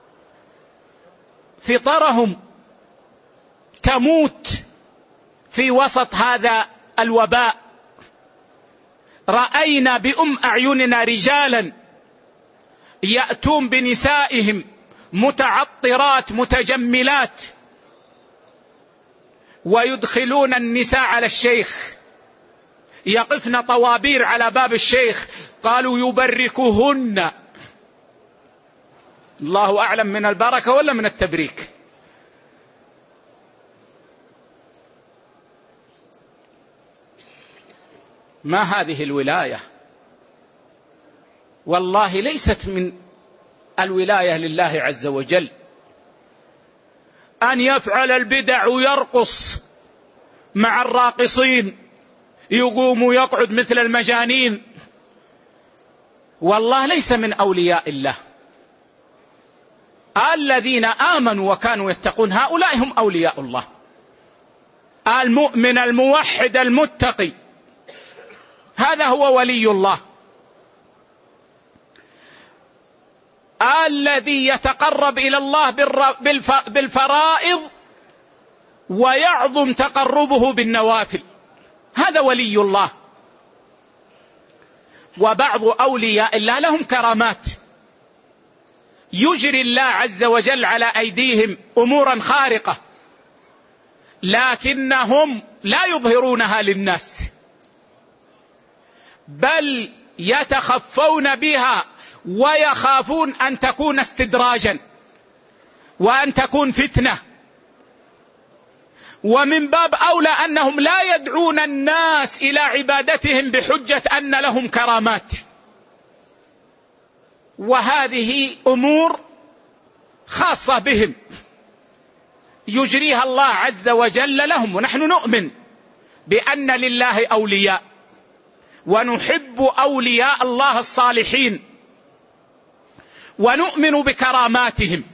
فطرهم تموت في وسط هذا الوباء. رأينا بأم أعيننا رجالا يأتون بنسائهم متعطرات متجملات ويدخلون النساء على الشيخ، يقفن طوابير على باب الشيخ، قالوا يبركهن. الله أعلم من البركة ولا من التبريك. ما هذه الولاية؟ والله ليست من الولاية لله عز وجل. أن يفعل البدع ويرقص مع الراقصين، يقوم ويقعد مثل المجانين، والله ليس من أولياء الله. الذين آمنوا وكانوا يتقون هؤلاء هم أولياء الله. المؤمن الموحد المتقي هذا هو ولي الله. الذي يتقرب إلى الله بالفرائض ويعظم تقربه بالنوافل هذا ولي الله. وبعض أولياء الله لهم كرامات، يجري الله عز وجل على أيديهم أمورا خارقة لكنهم لا يظهرونها للناس، بل يتخفون بها ويخافون أن تكون استدراجا وأن تكون فتنة. ومن باب أولى أنهم لا يدعون الناس إلى عبادتهم بحجة أن لهم كرامات، وهذه أمور خاصة بهم يجريها الله عز وجل لهم. ونحن نؤمن بأن لله أولياء ونحب أولياء الله الصالحين ونؤمن بكراماتهم،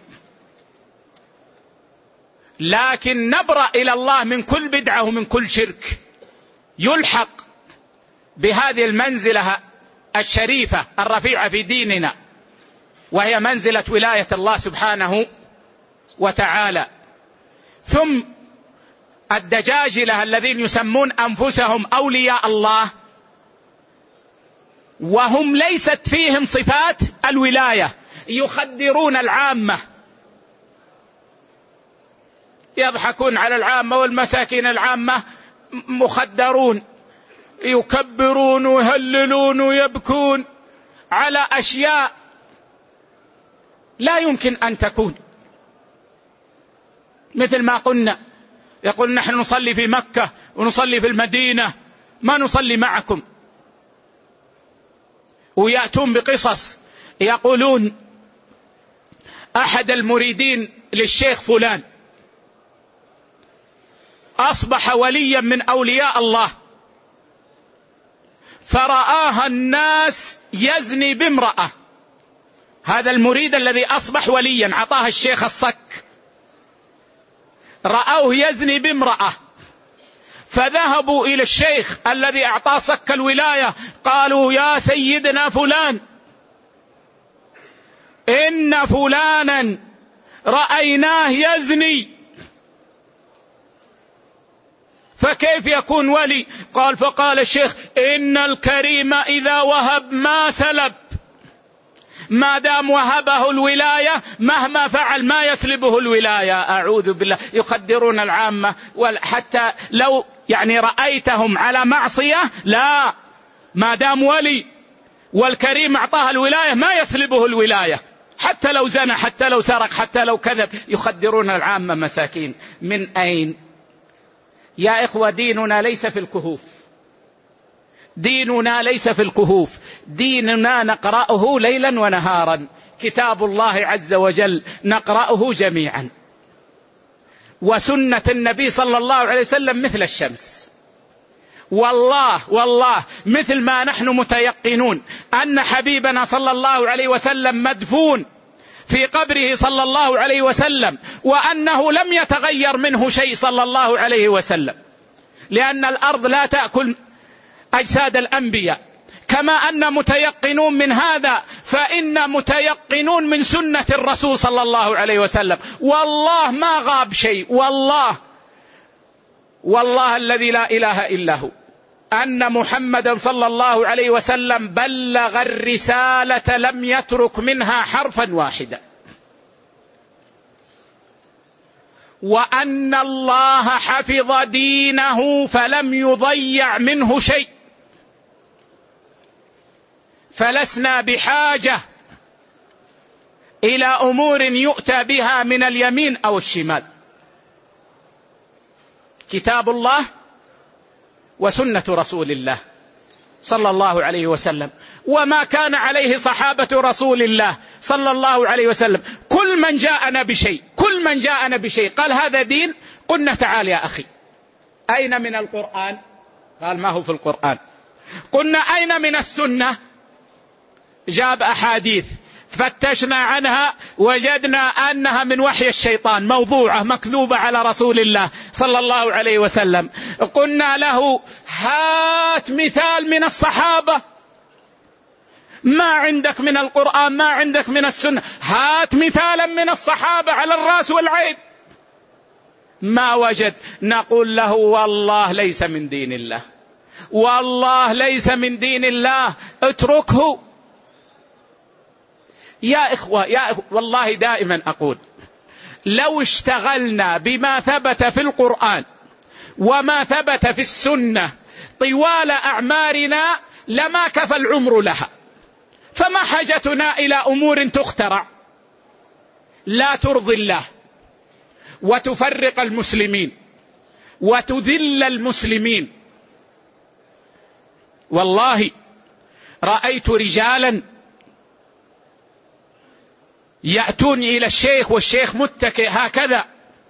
لكن نبرأ إلى الله من كل بدعة ومن كل شرك يلحق بهذه المنزلة الشريفة الرفيعة في ديننا، وهي منزلة ولاية الله سبحانه وتعالى. ثم الدجاجلة الذين يسمون أنفسهم أولياء الله وهم ليست فيهم صفات الولاية، يخدرون العامة، يضحكون على العامة والمساكين العامة مخدرون، يكبرون ويهللون ويبكون على أشياء لا يمكن أن تكون. مثل ما قلنا، يقول نحن نصلي في مكة ونصلي في المدينة، ما نصلي معكم. ويأتون بقصص، يقولون أحد المريدين للشيخ فلان أصبح وليا من أولياء الله، فرآها الناس يزني بامرأة. هذا المريد الذي أصبح وليا عطاه الشيخ الصك، رأوه يزني بامرأة، فذهبوا إلى الشيخ الذي أعطاه صك الولاية، قالوا يا سيدنا فلان، إن فلانا رأيناه يزني، فكيف يكون ولي؟ قال فقال الشيخ إن الكريم إذا وهب ما سلب، ما دام وهبه الولاية مهما فعل ما يسلبه الولاية. أعوذ بالله، يخدرون العامة. وحتى لو يعني رأيتهم على معصية، لا، ما دام ولي والكريم أعطاه الولاية ما يسلبه الولاية، حتى لو زنى، حتى لو سرق، حتى لو كذب. يخدرون العامة مساكين. من أين؟ يا إخوة، ديننا ليس في الكهوف، ديننا ليس في الكهوف، ديننا نقرأه ليلا ونهارا، كتاب الله عز وجل نقرأه جميعا، وسنة النبي صلى الله عليه وسلم مثل الشمس. والله والله مثل ما نحن متيقنون أن حبيبنا صلى الله عليه وسلم مدفون في قبره صلى الله عليه وسلم، وأنه لم يتغير منه شيء صلى الله عليه وسلم، لأن الأرض لا تأكل أجساد الأنبياء. كما أن متيقنون من هذا، فإن متيقنون من سنة الرسول صلى الله عليه وسلم. والله ما غاب شيء، والله والله الذي لا إله إلا هو، أن محمدا صلى الله عليه وسلم بلغ الرسالة لم يترك منها حرفا واحدا، وأن الله حفظ دينه فلم يضيع منه شيء، فلسنا بحاجة إلى أمور يؤتى بها من اليمين أو الشمال. كتاب الله وسنة رسول الله صلى الله عليه وسلم، وما كان عليه صحابة رسول الله صلى الله عليه وسلم. كل من جاءنا بشيء كل من جاءنا بشيء قال هذا دين، قلنا تعال يا أخي، أين من القرآن؟ قال ما هو في القرآن. قلنا أين من السنة؟ جاب أحاديث، فتشنا عنها وجدنا أنها من وحي الشيطان، موضوعة مكذوبة على رسول الله صلى الله عليه وسلم. قلنا له هات مثال من الصحابة، ما عندك من القرآن، ما عندك من السنة، هات مثالا من الصحابة على الرأس والعين. ما وجد. نقول له والله ليس من دين الله، والله ليس من دين الله، اتركه. يا إخوة يا إخوة والله دائما أقول لو اشتغلنا بما ثبت في القرآن وما ثبت في السنة طوال أعمارنا لما كفى العمر لها. فما حاجتنا إلى أمور تخترع لا ترضي الله وتفرق المسلمين وتذل المسلمين. والله رأيت رجالا يأتون إلى الشيخ والشيخ متكئ هكذا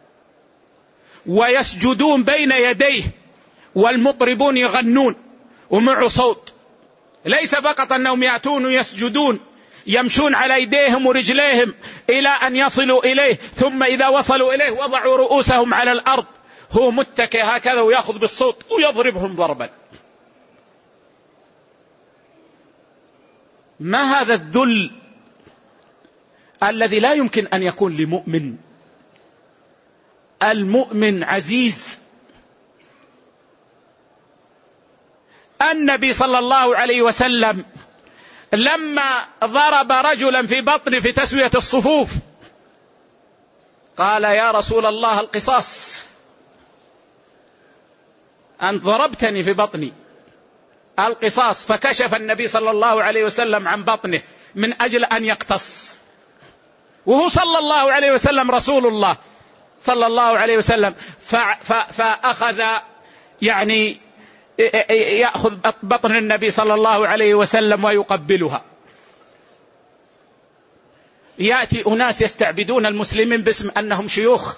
ويسجدون بين يديه والمطربون يغنون ومعه صوت. ليس فقط أنهم يأتون ويسجدون، يمشون على أيديهم ورجليهم إلى أن يصلوا إليه، ثم إذا وصلوا إليه وضعوا رؤوسهم على الأرض، هو متكئ هكذا ويأخذ بالصوت ويضربهم ضربا. ما هذا الذل الذي لا يمكن أن يكون لمؤمن؟ المؤمن عزيز. النبي صلى الله عليه وسلم لما ضرب رجلا في بطنه في تسوية الصفوف قال يا رسول الله القصاص، أنت ضربتني في بطني، القصاص. فكشف النبي صلى الله عليه وسلم عن بطنه من أجل أن يقتص، وهو صلى الله عليه وسلم رسول الله صلى الله عليه وسلم. فأخذ يعني يأخذ بطن النبي صلى الله عليه وسلم ويقبلها. يأتي أناس يستعبدون المسلمين باسم أنهم شيوخ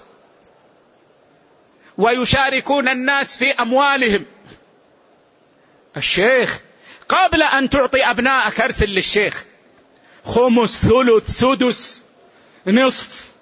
ويشاركون الناس في أموالهم. الشيخ قبل أن تعطي أبنائك أرسل للشيخ خمس ثلث سدس نصف.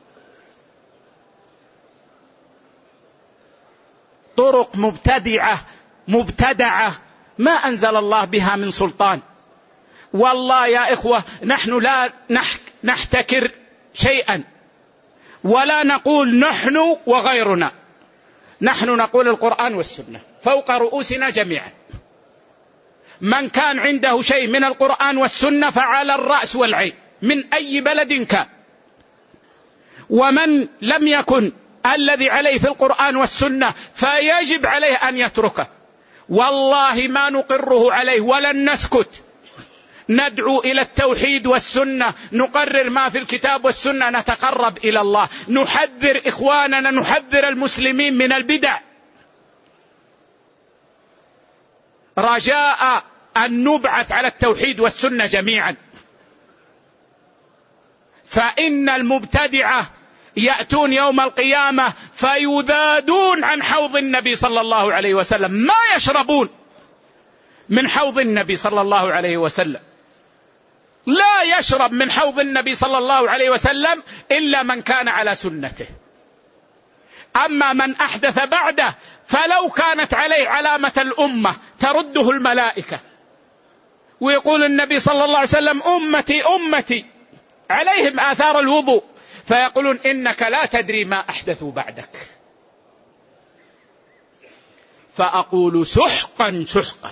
طرق مبتدعة مبتدعة ما أنزل الله بها من سلطان. والله يا إخوة نحن لا نحتكر شيئا ولا نقول نحن وغيرنا، نحن نقول القرآن والسنة فوق رؤوسنا جميعا. من كان عنده شيء من القرآن والسنة فعلى الرأس والعين من أي بلد كان، ومن لم يكن الذي عليه في القرآن والسنة فيجب عليه أن يتركه. والله ما نقره عليه ولن نسكت، ندعو إلى التوحيد والسنة، نقرر ما في الكتاب والسنة، نتقرب إلى الله، نحذر إخواننا، نحذر المسلمين من البدع، رجاء أن نبعث على التوحيد والسنة جميعا. فإن المبتدعة يأتون يوم القيامة فيذادون عن حوض النبي صلى الله عليه وسلم، ما يشربون من حوض النبي صلى الله عليه وسلم. لا يشرب من حوض النبي صلى الله عليه وسلم إلا من كان على سنته. أما من أحدث بعده فلو كانت عليه علامة الأمة ترده الملائكة، ويقول النبي صلى الله عليه وسلم أمتي أمتي عليهم آثار الوضوء، فيقولون إنك لا تدري ما أحدثوا بعدك. فأقول سحقا سحقا.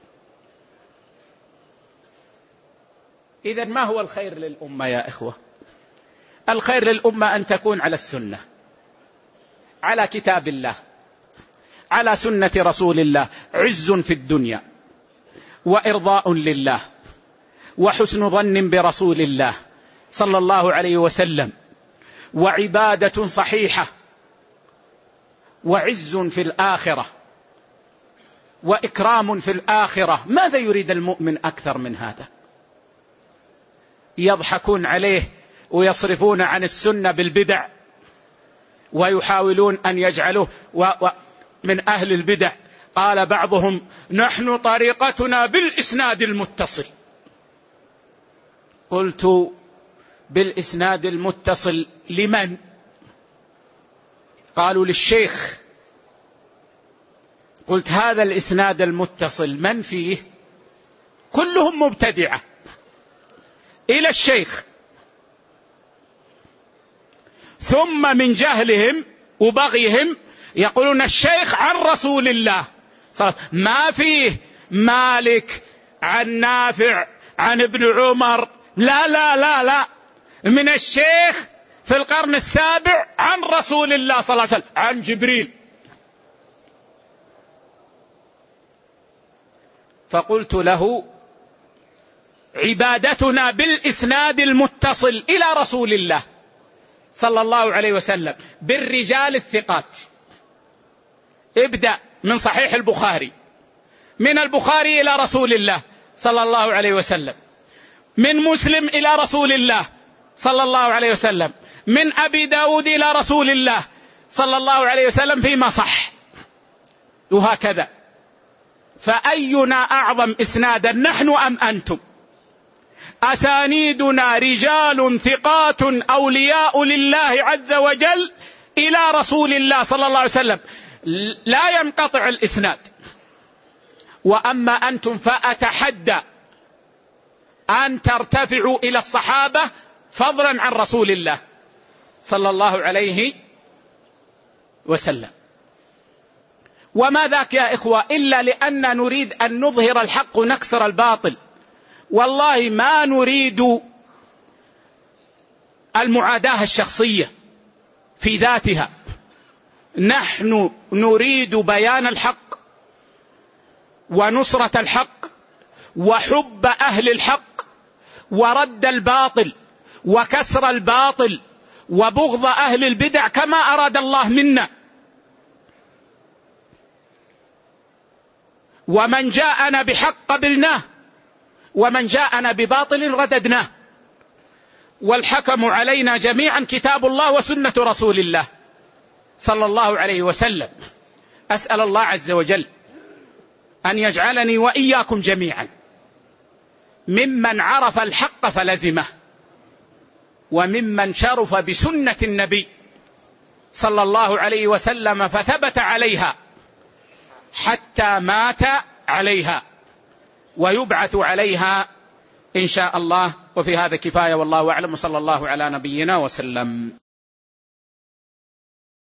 إذن ما هو الخير للأمة يا إخوة؟ الخير للأمة أن تكون على السنة، على كتاب الله، على سنة رسول الله، عز في الدنيا وإرضاء لله وحسن ظن برسول الله صلى الله عليه وسلم، وعبادة صحيحة، وعز في الآخرة، وإكرام في الآخرة. ماذا يريد المؤمن أكثر من هذا؟ يضحكون عليه ويصرفون عن السنة بالبدع ويحاولون أن يجعلوه من أهل البدع. قال بعضهم نحن طريقتنا بالإسناد المتصل. قلت بالإسناد المتصل لمن؟ قالوا للشيخ. قلت هذا الإسناد المتصل من فيه؟ كلهم مبتدعة إلى الشيخ، ثم من جهلهم وبغيهم يقولون الشيخ عن رسول الله. ما فيه مالك عن نافع عن ابن عمر، لا لا لا لا، من الشيخ في القرن السابع عن رسول الله صلى الله عليه وسلم، عن جبريل. فقلت له عبادتنا بالإسناد المتصل إلى رسول الله صلى الله عليه وسلم بالرجال الثقات. ابدأ من صحيح البخاري، من البخاري إلى رسول الله صلى الله عليه وسلم، من مسلم إلى رسول الله صلى الله عليه وسلم، من أبي داود إلى رسول الله صلى الله عليه وسلم فيما صح، وهكذا. فأينا أعظم إسنادا، نحن أم أنتم؟ أسانيدنا رجال ثقات أولياء لله عز وجل إلى رسول الله صلى الله عليه وسلم، لا ينقطع الإسناد. وأما أنتم فأتحدى أن ترتفعوا إلى الصحابة فضلا عن رسول الله صلى الله عليه وسلم. وما ذاك يا إخوة إلا لأن نريد أن نظهر الحق ونكسر الباطل، والله ما نريد المعاداة الشخصية في ذاتها، نحن نريد بيان الحق ونصرة الحق وحب أهل الحق ورد الباطل وكسر الباطل وبغض أهل البدع كما أراد الله منا. ومن جاءنا بحق قبلناه ومن جاءنا بباطل رددناه، والحكم علينا جميعا كتاب الله وسنة رسول الله صلى الله عليه وسلم. أسأل الله عز وجل أن يجعلني وإياكم جميعا ممن عرف الحق فلزمه، وممن شرف بسنة النبي صلى الله عليه وسلم فثبت عليها حتى مات عليها، ويبعث عليها إن شاء الله. وفي هذا كفاية، والله أعلم، صلى الله على نبينا وسلم.